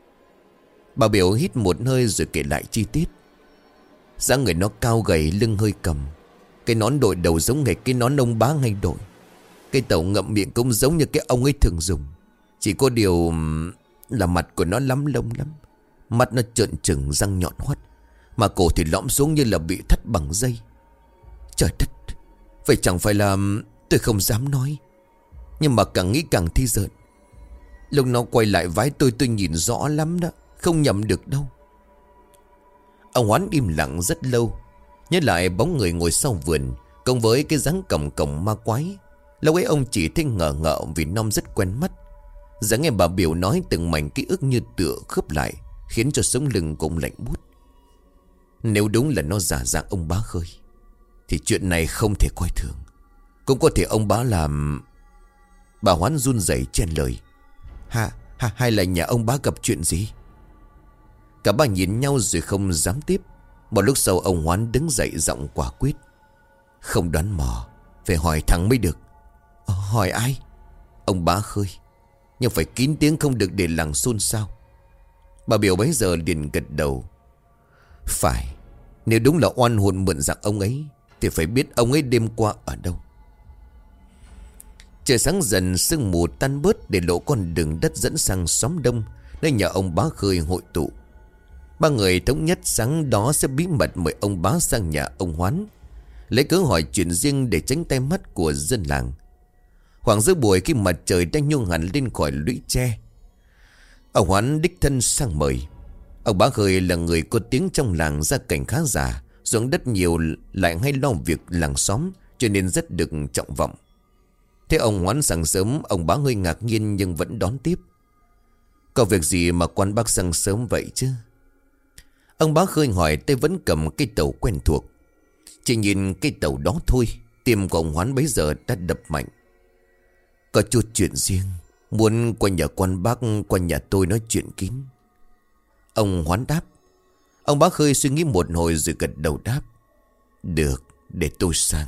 Bà Biểu hít một hơi rồi kể lại chi tiết. Dáng người nó cao gầy, lưng hơi cầm. Cái nón đội đầu giống nghệt cái nón ông Bá hay đội. Cái tẩu ngậm miệng cũng giống như cái ông ấy thường dùng. Chỉ có điều là mặt của nó lắm lông lắm. Mắt nó trợn trừng, răng nhọn hoắt, mà cổ thì lõm xuống như là bị thắt bằng dây. Trời đất, vậy chẳng phải là... Tôi không dám nói, nhưng mà càng nghĩ càng thi rợn. Lúc nó quay lại vái tôi nhìn rõ lắm đó, không nhầm được đâu. Ông Hoán im lặng rất lâu, nhớ lại bóng người ngồi sau vườn, cộng với cái dáng còng còng ma quái. Lúc ấy ông chỉ thấy ngờ ngợ vì Nom rất quen mắt. Giờ nghe bà Biểu nói từng mảnh ký ức như tựa khớp lại, khiến cho sống lưng cũng lạnh buốt. Nếu đúng là nó giả dạng ông bá Khơi thì chuyện này không thể coi thường. Cũng có thể ông bá làm... Bà Hoán run rẩy chen lời. Hay là nhà ông bá gặp chuyện gì? Cả ba nhìn nhau rồi không dám tiếp. Một lúc sau ông Hoán đứng dậy giọng quả quyết. Không đoán mò, phải hỏi thẳng mới được. Hỏi ai? Ông bá Khơi. Nhưng phải kín tiếng, không được để làng xôn xao. Bà Biểu bấy giờ liền gật đầu. Phải. Nếu đúng là oan hồn mượn dạng ông ấy thì phải biết ông ấy đêm qua ở đâu. Trời sáng dần, sương mù tan bớt để lộ con đường đất dẫn sang xóm đông, nơi nhà ông bá Khơi hội tụ. Ba người thống nhất sáng đó sẽ bí mật mời ông bá sang nhà ông Hoán, lấy cớ hỏi chuyện riêng để tránh tay mắt của dân làng. Khoảng giữa buổi, khi mặt trời đang nhô hẳn lên khỏi lũy tre, ông Hoán đích thân sang mời. Ông bá Khơi là người có tiếng trong làng, gia cảnh khá giả, ruộng đất nhiều, lại hay lo việc làng xóm, cho nên rất được trọng vọng. Thế ông Hoán sáng sớm, ông bá hơi ngạc nhiên nhưng vẫn đón tiếp. Có việc gì mà quan bác sáng sớm vậy chứ? Ông bá Khơi hỏi, tay vẫn cầm cây tàu quen thuộc. Chỉ nhìn cây tàu đó thôi, tim của ông Hoán bấy giờ đã đập mạnh. Có chút chuyện riêng, muốn qua nhà quan bác, qua nhà tôi nói chuyện kín. Ông Hoán đáp. Ông bá Khơi suy nghĩ một hồi rồi gật đầu đáp. Được, để tôi sang.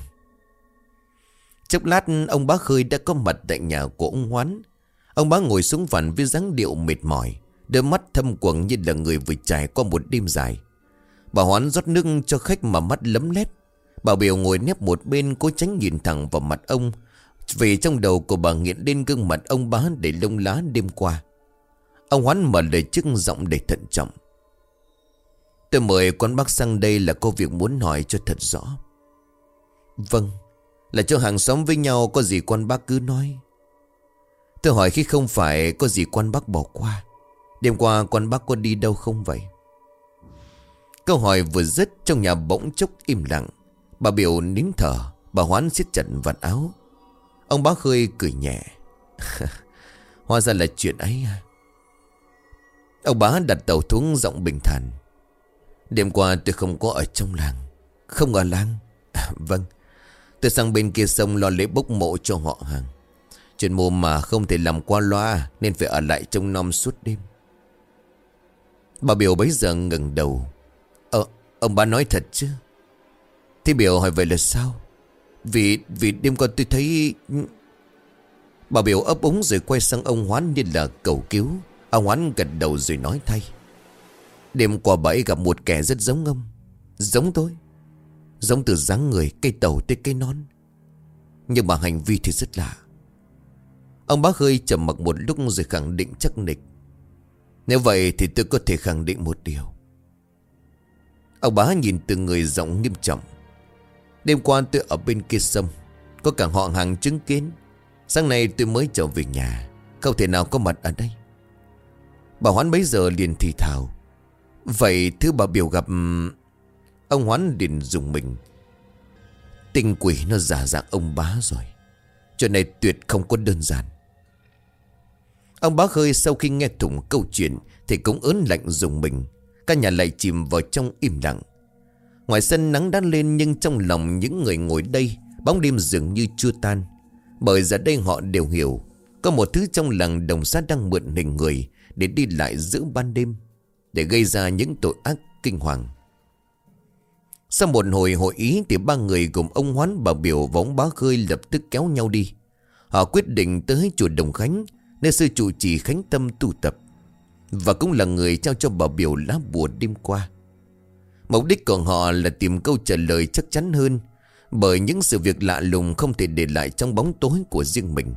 Chốc lát ông bá Khơi đã có mặt tại nhà của ông Hoán. Ông bá ngồi xuống phản với dáng điệu mệt mỏi, đôi mắt thâm quầng như là người vừa trải qua một đêm dài. Bà Hoán rót nước cho khách mà mắt lấm lét. Bà Biểu ngồi nép một bên, cố tránh nhìn thẳng vào mặt ông, vì trong đầu của bà nghiện lên gương mặt ông bá để lông lá đêm qua. Ông Hoán mở lời trước giọng đầy thận trọng. Tôi mời quan bác sang đây là có việc muốn hỏi cho thật rõ. Vâng, là cho hàng xóm với nhau, có gì quan bác cứ nói. Tôi hỏi khi không phải có gì quan bác bỏ qua. Đêm qua quan bác có đi đâu không vậy? Câu hỏi vừa dứt, trong nhà bỗng chốc im lặng. Bà Biểu nín thở, bà Hoán siết chặt vạt áo. Ông bá Khơi cười nhẹ. Hóa ra là chuyện ấy à? Ông bá đặt tàu xuống giọng bình thản. Đêm qua tôi không có ở trong làng. Không ở làng? Vâng, tôi sang bên kia sông lo lễ bốc mộ cho họ hàng. Chuyện mồ mà không thể làm qua loa, nên phải ở lại trông nom suốt đêm. Bà Biểu bấy giờ ngẩng đầu. Ông bá nói thật chứ? Thế Biểu hỏi vậy là sao? Vì đêm qua tôi thấy... Bà Biểu ấp úng rồi quay sang ông Hoán như là cầu cứu. Ông Hoán gật đầu rồi nói thay. Đêm qua bà ấy gặp một kẻ rất giống ông. Giống tôi. Giống từ dáng người, cây tàu tới cây nón. Nhưng mà hành vi thì rất lạ. Ông bá Khơi trầm mặc một lúc rồi khẳng định chắc nịch. Nếu vậy thì tôi có thể khẳng định một điều. Ông bá nhìn từng người giọng nghiêm trọng. Đêm qua tôi ở bên kia sông, có cả họ hàng chứng kiến. Sáng nay tôi mới trở về nhà, không thể nào có mặt ở đây. Bà Hoán bấy giờ liền thì thào. Vậy thứ bà Biểu gặp... Ông Hoán liền dùng mình. Tinh quỷ nó giả dạng ông bá rồi. Chuyện này tuyệt không có đơn giản. Ông bá Khơi sau khi nghe thủng câu chuyện thì cũng ớn lạnh dùng mình. Cả nhà lại chìm vào trong im lặng. Ngoài sân nắng đã lên, nhưng trong lòng những người ngồi đây bóng đêm dường như chưa tan. Bởi giờ đây họ đều hiểu, có một thứ trong làng Đồng Sát đang mượn hình người để đi lại giữa ban đêm, để gây ra những tội ác kinh hoàng. Sau một hồi hội ý thì ba người gồm ông Hoán, bà Biểu và ông bá Khơi lập tức kéo nhau đi. Họ quyết định tới chùa Đồng Khánh, nơi sư trụ trì Khánh Tâm tu tập, và cũng là người trao cho bà Biểu lá bùa đêm qua. Mục đích của họ là tìm câu trả lời chắc chắn hơn, bởi những sự việc lạ lùng không thể để lại trong bóng tối của riêng mình.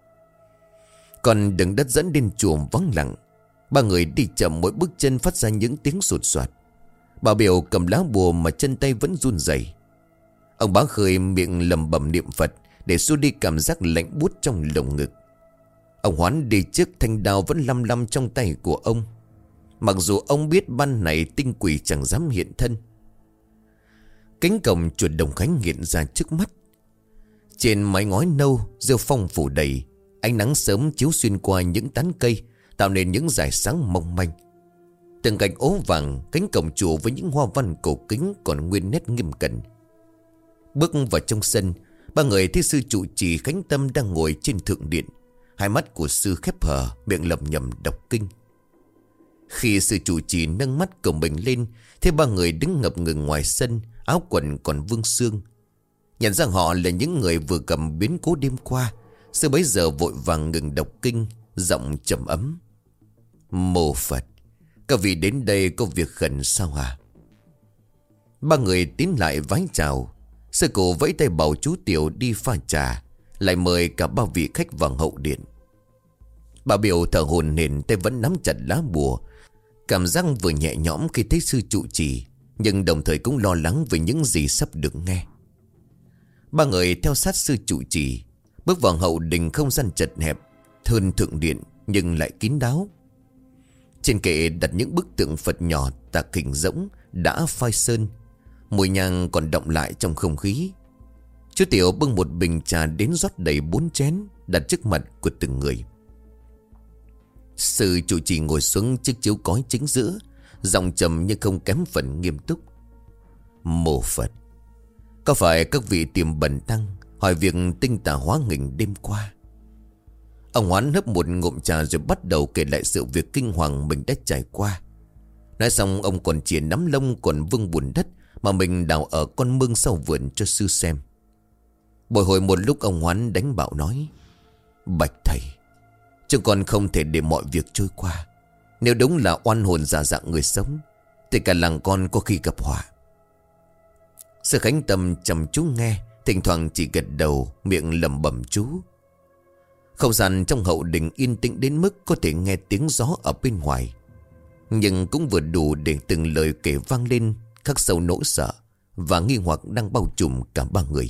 Còn đường đất dẫn đến chùa vắng lặng. Ba người đi chậm, mỗi bước chân phát ra những tiếng sột soạt. Bà Biểu cầm lá bùa mà chân tay vẫn run rẩy. Ông bá Khơi miệng lẩm bẩm niệm Phật để xua đi cảm giác lạnh buốt trong lồng ngực. Ông Hoán đi trước, thanh đao vẫn lăm lăm trong tay của ông. Mặc dù ông biết ban này tinh quỷ chẳng dám hiện thân. Cánh cổng chùa Đồng Khánh hiện ra trước mắt. Trên mái ngói nâu, rêu phong phủ đầy. Ánh nắng sớm chiếu xuyên qua những tán cây, tạo nên những dải sáng mong manh. Từng gạch ố vàng, cánh cổng chùa với những hoa văn cổ kính còn nguyên nét nghiêm cẩn. Bước vào trong sân, ba người thấy sư trụ trì Khánh Tâm đang ngồi trên thượng điện. Hai mắt của sư khép hờ, miệng lẩm nhẩm đọc kinh. Khi sư trụ trì nâng mắt của mình lên, thấy ba người đứng ngập ngừng ngoài sân, áo quần còn vương xương. Nhận ra họ là những người vừa cầm biến cố đêm qua, sư bấy giờ vội vàng ngừng đọc kinh, giọng trầm ấm: Mô Phật, các vị đến đây có việc khẩn sao hả? Ba người tiến lại vái chào. Sư cụ vẫy tay bảo chú Tiểu đi pha trà, lại mời cả ba vị khách vào hậu điện. Bà Biểu thở hổn hển, tay vẫn nắm chặt lá bùa, cảm giác vừa nhẹ nhõm khi thấy sư trụ trì, nhưng đồng thời cũng lo lắng về những gì sắp được nghe. Ba người theo sát sư trụ trì bước vào hậu đình, không gian chật hẹp hơn thượng điện nhưng lại kín đáo. Trên kệ đặt những bức tượng Phật nhỏ tạc hình rỗng đã phai sơn, mùi nhang còn đọng lại trong không khí. Chú Tiểu bưng một bình trà đến rót đầy 4 chén, đặt trước mặt của từng người. Sư trụ trì ngồi xuống chiếc chiếu cói chính giữa, giọng trầm nhưng không kém phần nghiêm túc: Mô Phật, có phải các vị tìm bần tăng hỏi việc tinh tà hóa nghình đêm qua? Ông Hoán hớp một ngụm trà rồi bắt đầu kể lại sự việc kinh hoàng mình đã trải qua. Nói xong ông còn chìa nắm lông còn vương bùn đất mà mình đào ở con mương sau vườn cho sư xem. Bồi hồi một lúc ông Hoán đánh bạo nói: Bạch thầy, chúng con không thể để mọi việc trôi qua. Nếu đúng là oan hồn giả dạng người sống thì cả làng con có khi gặp họa. Sư Khánh Tâm chăm chú nghe, thỉnh thoảng chỉ gật đầu, miệng lẩm bẩm chú. Không gian trong hậu đình yên tĩnh đến mức có thể nghe tiếng gió ở bên ngoài, nhưng cũng vừa đủ để từng lời kể vang lên khắc sâu nỗi sợ và nghi hoặc đang bao trùm cả ba người.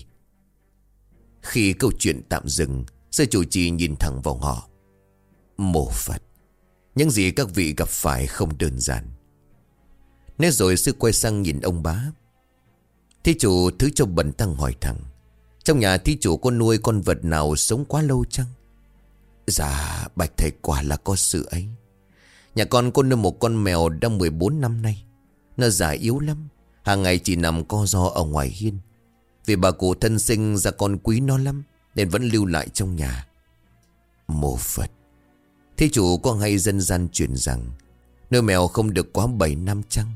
Khi câu chuyện tạm dừng, sư chủ trì nhìn thẳng vào họ: Mô Phật, những gì các vị gặp phải không đơn giản. Nói rồi sư quay sang nhìn ông bá: Thí chủ thứ cho bần tăng hỏi thẳng, trong nhà thí chủ có nuôi con vật nào sống quá lâu chăng? Dạ bạch thầy, quả là có sự ấy. Nhà con có nuôi một con mèo đã 14 năm nay. Nó già yếu lắm, hàng ngày chỉ nằm co ro ở ngoài hiên. Vì bà cụ thân sinh ra con quý nó lắm nên vẫn lưu lại trong nhà. Mô Phật, thí chủ có hay dân gian truyền rằng nuôi mèo không được quá 7 năm chăng?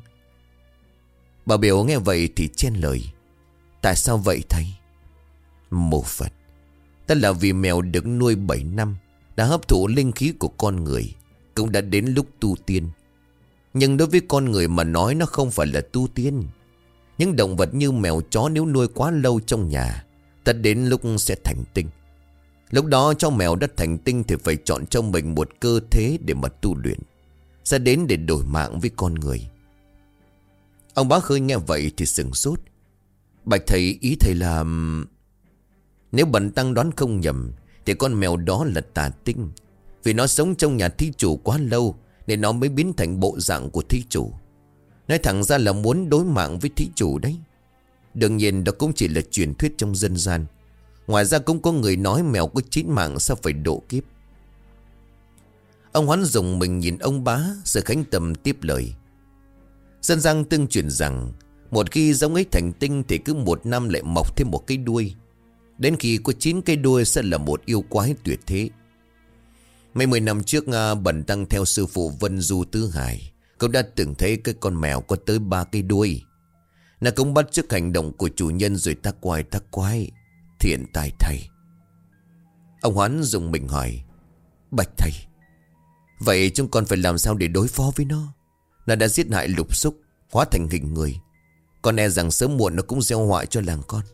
Bà Biểu nghe vậy thì chen lời: Tại sao vậy thầy? Mô Phật, tất là vì mèo được nuôi 7 năm đã hấp thụ linh khí của con người, cũng đã đến lúc tu tiên. Nhưng đối với con người mà nói, nó không phải là tu tiên. Những động vật như mèo chó nếu nuôi quá lâu trong nhà, tất đến lúc sẽ thành tinh. Lúc đó cho mèo đã thành tinh thì phải chọn cho mình một cơ thế để mà tu luyện, sẽ đến để đổi mạng với con người. Ông bá Khơi nghe vậy thì sửng sốt: Bạch thầy, ý thầy là... Nếu bần tăng đoán không nhầm thì con mèo đó là tà tinh. Vì nó sống trong nhà thí chủ quá lâu nên nó mới biến thành bộ dạng của thí chủ. Nói thẳng ra là muốn đối mạng với thí chủ đấy. Đương nhiên đó cũng chỉ là truyền thuyết trong dân gian. Ngoài ra cũng có người nói mèo có 9 mạng sao phải độ kiếp. Ông Hoán dùng mình nhìn ông bá. Sư Khánh Tâm tiếp lời: Dân gian tương truyền rằng một khi giống ấy thành tinh thì cứ 1 năm lại mọc thêm một cái đuôi. Đến khi có 9 cái đuôi sẽ là một yêu quái tuyệt thế. Mấy 10 năm trước bần tăng theo sư phụ Vân Du Tứ Hải cũng đã từng thấy cái con mèo có tới 3 cái đuôi. Nó cũng bắt chước hành động của chủ nhân rồi tác quái. Thiện tài thầy. Ông Hoán dùng mình hỏi: Bạch thầy, vậy chúng con phải làm sao để đối phó với nó? Nó đã giết hại lục súc, hóa thành hình người. Con e rằng sớm muộn nó cũng gieo họa cho làng con.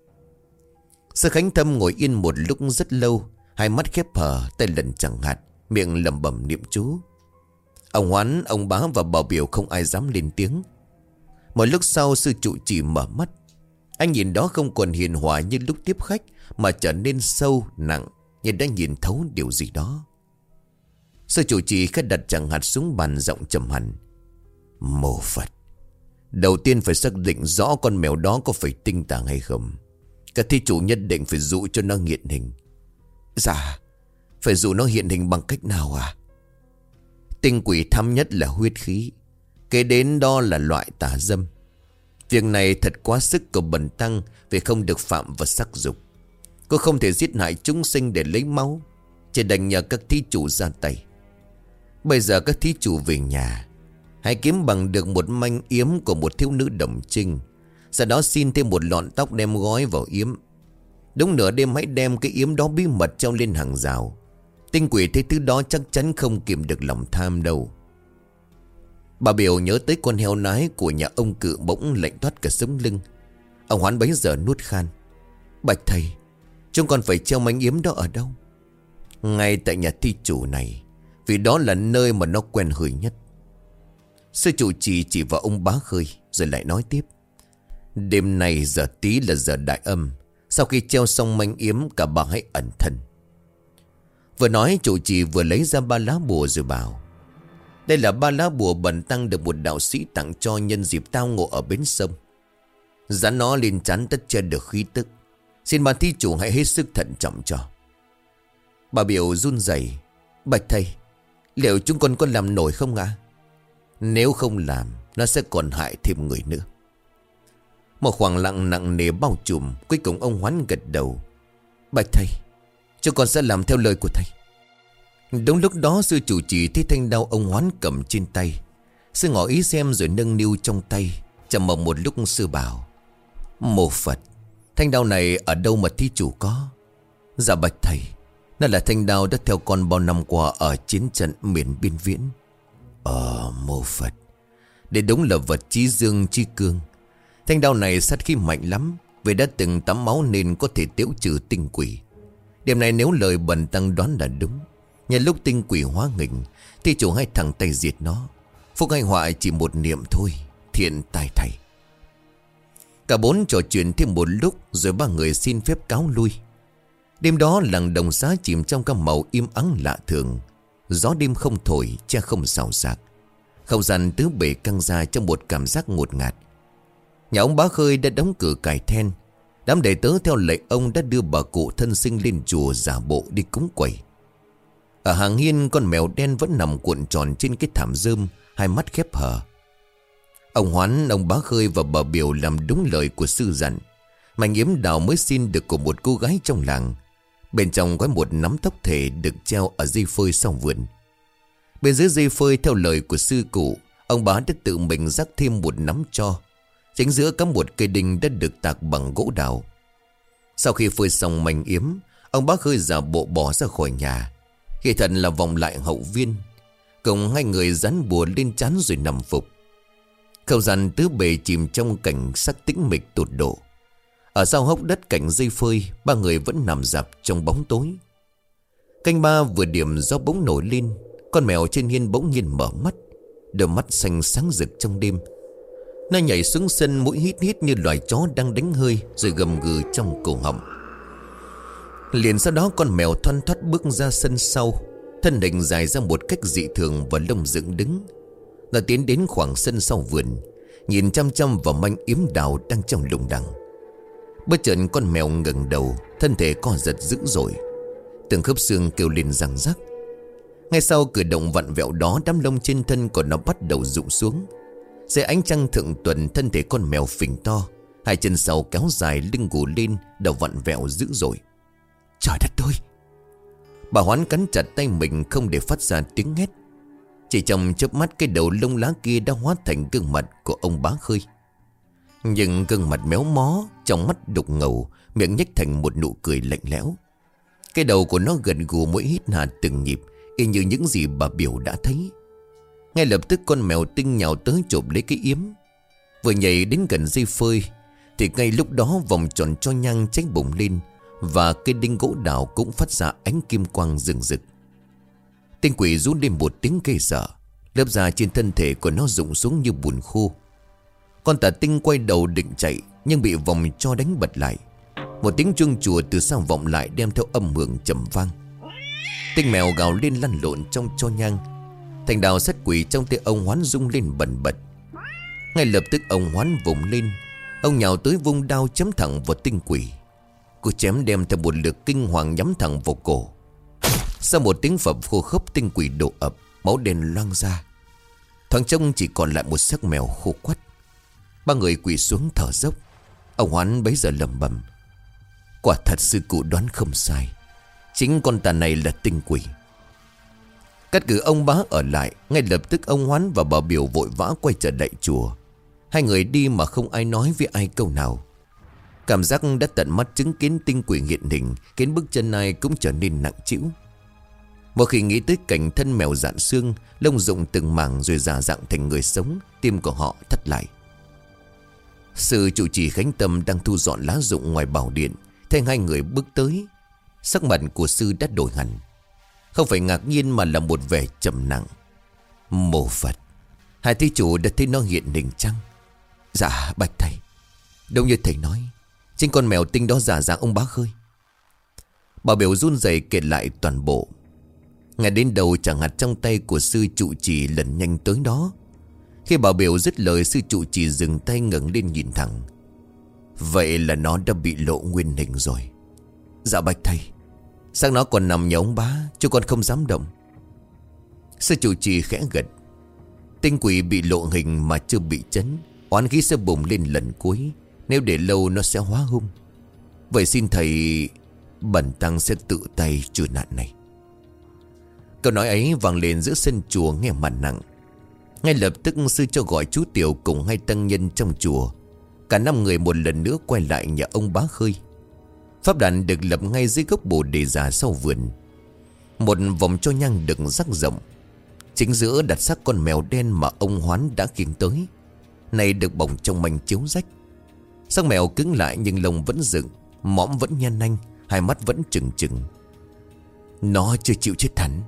Sư Khánh Tâm ngồi yên một lúc rất lâu, hai mắt khép hờ, tay lần chẳng hạt, miệng lẩm bẩm niệm chú. Ông Hoán, ông bá và bà Biểu không ai dám lên tiếng. Một lúc sau sư trụ trì mở mắt. Anh nhìn đó không còn hiền hòa như lúc tiếp khách, mà trở nên sâu, nặng, như đã nhìn thấu điều gì đó. Sư trụ trì khẽ đặt chẳng hạt xuống bàn, giọng trầm hẳn: Mô Phật, đầu tiên phải xác định rõ con mèo đó có phải tinh tàng hay không. Các thí chủ nhất định phải dụ cho nó hiện hình. Dạ, phải dụ nó hiện hình bằng cách nào à? Tinh quỷ tham nhất là huyết khí. Kế đến đó là loại tà dâm. Việc này thật quá sức của bần tăng vì không được phạm vào sắc dục. Cô không thể giết hại chúng sinh để lấy máu, chỉ đành nhờ các thí chủ ra tay. Bây giờ các thí chủ về nhà, hãy kiếm bằng được một manh yếm của một thiếu nữ đồng trinh. Sau đó xin thêm một lọn tóc đem gói vào yếm. Đúng nửa đêm hãy đem cái yếm đó bí mật treo lên hàng rào. Tinh quỷ thấy thứ đó chắc chắn không kìm được lòng tham đâu. Bà biểu nhớ tới con heo nái của nhà ông Cự bỗng lạnh toát cả sống lưng. Ông Hoán bấy giờ nuốt khan. Bạch thầy, chúng con phải treo manh yếm đó ở đâu? Ngay tại nhà thi chủ này, vì đó là nơi mà nó quen hơi nhất. Sư trụ chỉ vào ông Bá Khơi rồi lại nói tiếp. Đêm nay giờ tí là giờ đại âm. Sau khi treo xong manh yếm, cả bà hãy ẩn thân. Vừa nói trụ trì vừa lấy ra 3 lá bùa rồi bảo. Đây là 3 lá bùa bần tăng được một đạo sĩ tặng cho nhân dịp tao ngộ ở bến sông. Dán nó lên trán tất che được khí tức. Xin bà thí chủ hãy hết sức thận trọng cho. Bà biểu run rẩy. Bạch thầy, liệu chúng con có làm nổi không ạ? Nếu không làm, nó sẽ còn hại thêm người nữa. Một khoảng lặng nặng nề bao trùm. Cuối cùng ông Hoán gật đầu. Bạch thầy, chúng con sẽ làm theo lời của thầy. Đúng lúc đó sư chủ trì thấy thanh đao ông Hoán cầm trên tay. Sư ngỏ ý xem rồi nâng niu trong tay. Trầm mặc một lúc sư bảo. Mô Phật, thanh đao này ở đâu mà thí chủ có? Dạ bạch thầy, nó là thanh đao đã theo con bao năm qua ở chiến trận miền biên viễn. Mô Phật, để đúng là vật chí dương chí cương. Thanh đao này sát khí mạnh lắm, vì đã từng tắm máu nên có thể tiêu trừ tinh quỷ. Điểm này nếu lời bần tăng đoán là đúng, nhân lúc tinh quỷ hóa nghịch thì chủ hãy thẳng tay diệt nó. Phúc hay họa chỉ một niệm thôi, thiện tài thầy. Cả 4 trò chuyện thêm một lúc rồi 3 người xin phép cáo lui. Đêm đó làng Đồng Xá chìm trong các màu im ắng lạ thường. Gió đêm không thổi, che không xào xạc. Không gian tứ bề căng ra trong một cảm giác ngột ngạt. Nhà ông Bá Khơi đã đóng cửa cài then. Đám đệ tớ theo lệnh ông đã đưa bà cụ thân sinh lên chùa giả bộ đi cúng quẩy. Ở hàng hiên, con mèo đen vẫn nằm cuộn tròn trên cái thảm rơm, hai mắt khép hờ. Ông Hoán, ông Bá Khơi và bà Biểu làm đúng lời của sư dặn. Mảnh yếm đào mới xin được của một cô gái trong làng. Bên trong có một nắm tóc thể được treo ở dây phơi sau vườn. Bên dưới dây phơi theo lời của sư cụ, ông Bá đã tự mình rắc thêm một nắm tro. Chính giữa có một cây đinh đã được tạc bằng gỗ đào. Sau khi phơi xong mảnh yếm, ông Bá Khơi giả bộ bỏ ra khỏi nhà. Khi thật là vòng lại hậu viên, cùng 2 người dán bùa lên trán rồi nằm phục. Không gian tứ bề chìm trong cảnh sắc tĩnh mịch tột độ. Ở sau hốc đất cạnh dây phơi, 3 người vẫn nằm rạp trong bóng tối. Canh 3 vừa điểm gió bỗng nổi lên. Con mèo trên hiên bỗng nhiên mở mắt, đôi mắt xanh sáng rực trong đêm. Nó nhảy xuống sân, mũi hít hít như loài chó đang đánh hơi, rồi gầm gừ trong cổ họng. Liền sau đó con mèo thoăn thoắt bước ra sân sau, thân hình dài ra một cách dị thường và lông dựng đứng. Nó tiến đến khoảng sân sau vườn, nhìn chăm chăm vào manh yếm đào đang trong lùng đằng. Bất chợt con mèo ngẩng đầu, thân thể co giật dữ dội, từng khớp xương kêu lên răng rắc. Ngay sau cử động vặn vẹo đó, đám lông trên thân của nó bắt đầu rụng xuống. Dưới ánh trăng thượng tuần, thân thể con mèo phình to, 2 chân sau kéo dài, lưng gù lên, đầu vặn vẹo dữ dội. Trời đất ơi! Bà Hoán cắn chặt tay mình không để phát ra tiếng hét. Chỉ trong chớp mắt, cái đầu lông lá kia đã hóa thành gương mặt của ông Bá Khơi. Nhưng gương mặt méo mó, trong mắt đục ngầu, miệng nhếch thành một nụ cười lạnh lẽo. Cái đầu của nó gần gù, mỗi hít hà từng nhịp, y như những gì bà Biểu đã thấy. Ngay lập tức con mèo tinh nhào tới chộp lấy cái yếm. Vừa nhảy đến gần dây phơi thì ngay lúc đó vòng tròn cho nhang cháy bùng lên, và cây đinh gỗ đào cũng phát ra ánh kim quang rừng rực. Tinh quỷ rú lên một tiếng ghê sợ, lớp da trên thân thể của nó rụng xuống như bùn khô. Con tà tinh quay đầu định chạy, nhưng bị vòng cho đánh bật lại. Một tiếng chuông chùa từ sau vọng lại, đem theo âm hưởng trầm vang. Tinh mèo gào lên lăn lộn trong tro nhang. Thành đào sắt quỷ trong tay ông Hoán rung lên bần bật. Ngay lập tức ông Hoán vùng lên, ông nhào tới vung đao chém thẳng vào tinh quỷ. Cô chém đem theo một lượt kinh hoàng nhắm thẳng vào cổ. Sau một tiếng phập khô khốc, tinh quỷ đổ ập, máu đen loang ra. Thoáng trông chỉ còn lại một xác mèo khô quắt. Ba người quỳ xuống thở dốc. Ông Hoán bấy giờ lẩm bẩm: quả thật sư cụ đoán không sai, chính con tà này là tinh quỷ. Cắt cử ông Bá ở lại. Ngay lập tức ông Hoán và bà Biểu vội vã quay trở lại chùa. Hai người đi mà không ai nói với ai câu nào. Cảm giác đã tận mắt chứng kiến tinh quỷ hiện hình khiến bước chân ai cũng trở nên nặng trĩu. Một khi nghĩ tới cảnh thân mèo rạn xương, lông rụng từng mảng rồi già dạng thành người sống, tim của họ thắt lại. Sư trụ trì Khánh Tâm đang thu dọn lá rụng ngoài bảo điện, thấy hai người bước tới. Sắc mặt của sư đã đổi hẳn, không phải ngạc nhiên mà là một vẻ trầm nặng. Mô Phật, hai thí chủ đã thấy nó hiện hình chăng? Dạ bạch thầy, đúng như thầy nói, chính con mèo tinh đó giả dạng ông Bá Khơi. Bà Biểu run rẩy kể lại toàn bộ. Ngay đến đầu chẳng hạt trong tay của sư trụ trì lần nhanh tới đó. Khi bà Biểu dứt lời, sư trụ trì dừng tay ngẩng lên nhìn thẳng. Vậy là nó đã bị lộ nguyên hình rồi. Dạ bạch thầy, xác nó còn nằm nhà ông Bá, chứ con không dám động. Sư trụ trì khẽ gật. Tinh quỷ bị lộ hình mà chưa bị chấn, oán khí sẽ bùng lên lần cuối. Nếu để lâu nó sẽ hóa hung. Vậy xin thầy, bần tăng sẽ tự tay trừ nạn này. Câu nói ấy vang lên giữa sân chùa nghe mà nặng. Ngay lập tức sư cho gọi chú Tiểu cùng hai tăng nhân trong chùa. Cả 5 người một lần nữa quay lại nhà ông Bá Khơi. Pháp đàn được lập ngay dưới gốc bồ đề già sau vườn. Một vòng cho nhang được rắc rộng. Chính giữa đặt xác con mèo đen mà ông Hoán đã khiêng tới. Này được bồng trong manh chiếu rách. Xác mèo cứng lại nhưng lông vẫn dựng, mõm vẫn nhăn nanh, hai mắt vẫn trừng trừng. Nó chưa chịu chết hẳn.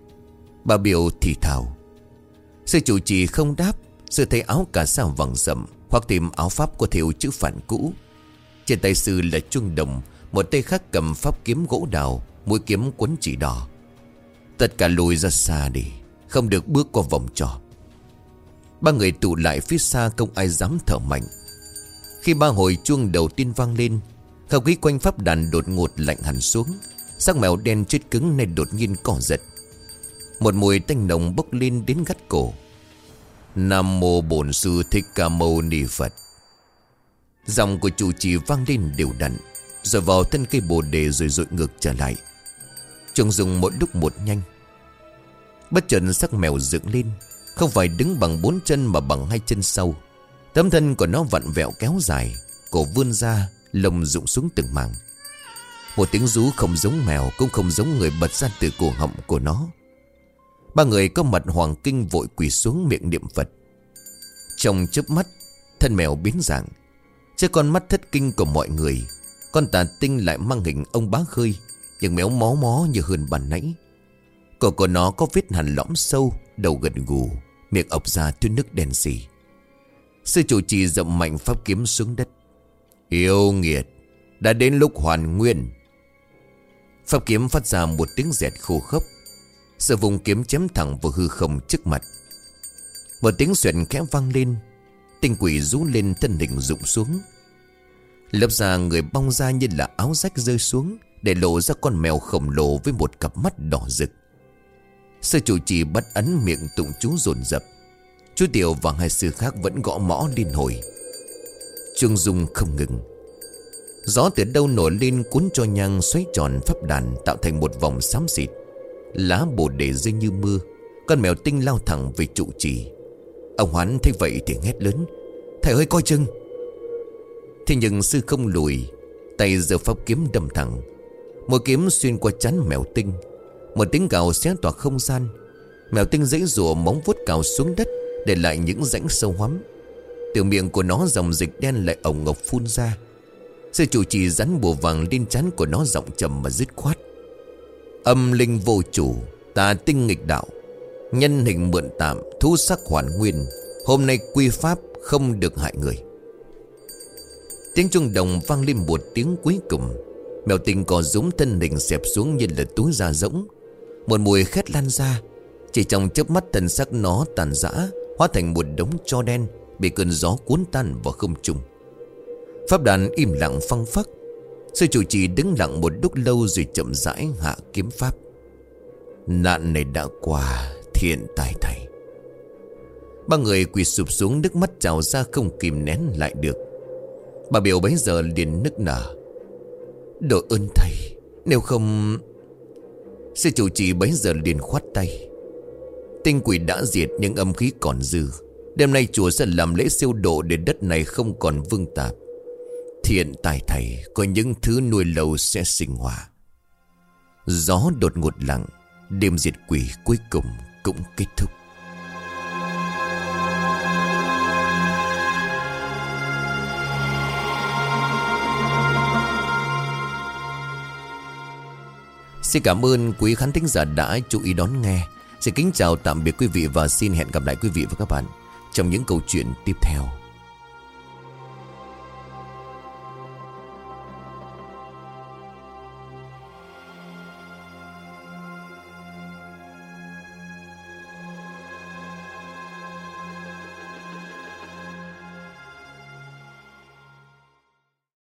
Bà Biểu thì thào. Sư chủ trì không đáp. Sư thấy áo cà sa vàng rậm, hoặc tìm áo pháp có thêu chữ phản cũ. Trên tay sư là chuông đồng, một tay khác cầm pháp kiếm gỗ đào, mũi kiếm quấn chỉ đỏ. Tất cả lùi ra xa đi, không được bước qua vòng tròn. Ba người tụ lại phía xa, không ai dám thở mạnh. Khi ba hồi chuông đầu tiên vang lên, không khí quanh pháp đàn đột ngột lạnh hẳn xuống. Xác mèo đen chết cứng này đột nhiên co giật. Một mùi tanh nồng bốc lên đến gắt cổ. Nam mô Bổn Sư Thích Ca Mâu Ni Phật. Giọng của chủ trì vang lên đều đặn, rồi vào thân cây bồ đề rồi dội ngược trở lại. Trông dùng một lúc một nhanh. Bất chợt xác mèo dựng lên, không phải đứng bằng 4 chân mà bằng 2 chân sau. Tấm thân của nó vặn vẹo kéo dài, cổ vươn ra, lông rụng xuống từng mảng. Một tiếng rú không giống mèo cũng không giống người bật ra từ cổ họng của nó. Ba người có mặt hoàng kinh vội quỳ xuống miệng niệm Phật. Trong chớp mắt, thân mèo biến dạng. Trước con mắt thất kinh của mọi người, con tà tinh lại mang hình ông Bá Khơi, nhưng méo mó mó như hơn bàn nãy. Cổ của nó có vết hằn lõm sâu, đầu gần gù, miệng ọc ra thứ nước đen xì. Sư chủ trì dậm mạnh pháp kiếm xuống đất. Yêu nghiệt, đã đến lúc hoàn nguyên. Pháp kiếm phát ra một tiếng rẹt khô khốc. Sự vùng kiếm chém thẳng vào hư không trước mặt. Một tiếng xoẹt khẽ vang lên. Tinh quỷ rú lên, thân hình rụng xuống. Lớp da người bong ra như là áo rách rơi xuống, để lộ ra con mèo khổng lồ với một cặp mắt đỏ rực. Sư chủ trì bắt ấn miệng tụng chú dồn dập. Chú Tiểu và hai sư khác vẫn gõ mõ liên hồi. Chuông rung không ngừng. Gió từ đâu nổi lên cuốn cho nhang xoáy tròn pháp đàn, tạo thành một vòng xám xịt. Lá bồ đề rơi như mưa. Con mèo tinh lao thẳng về trụ trì. Ông Hoán thấy vậy thì hét lớn: Thầy ơi coi chừng! Thế nhưng sư không lùi, tay giơ pháp kiếm đâm thẳng. Mũi kiếm xuyên qua trán mèo tinh. Một tiếng gào xé toạc không gian. Mèo tinh giãy giụa, móng vuốt cào xuống đất, để lại những rãnh sâu hoắm. Từ miệng của nó dòng dịch đen lại ổng ngọc phun ra. Sư chủ trì rắn bùa vàng lên trán của nó, giọng trầm mà dứt khoát: Âm linh vô chủ, tà tinh nghịch đạo, nhân hình mượn tạm, thú sắc hoàn nguyên. Hôm nay quy pháp, không được hại người. Tiếng chuông đồng vang lên một tiếng cuối cùng. Mèo tinh co rúm, thân hình xẹp xuống như là túi da rỗng. Một mùi khét lan ra. Chỉ trong chớp mắt, thân xác nó tàn rã, hóa thành một đống tro đen, bị cơn gió cuốn tan vào không trung. Pháp đàn im lặng phăng phắc. Sư chủ trì đứng lặng một lúc lâu rồi chậm rãi hạ kiếm pháp. Nạn này đã qua, thiện tài thầy. Ba người quỳ sụp xuống, nước mắt trào ra không kìm nén lại được. Bà Biểu bấy giờ liền nức nở: "Độ ơn thầy, nếu không..." Sư trụ trì bấy giờ liền khoát tay: "Tinh quỷ đã diệt nhưng âm khí còn dư. Đêm nay chùa sẽ làm lễ siêu độ để đất này không còn vương tạp. Thiện tài thầy, có những thứ nuôi lâu sẽ sinh hòa." Gió đột ngột lặng, đêm diệt quỷ cuối cùng cũng kết thúc. Xin cảm ơn quý khán thính giả đã chú ý đón nghe. Xin kính chào tạm biệt quý vị và xin hẹn gặp lại quý vị và các bạn trong những câu chuyện tiếp theo.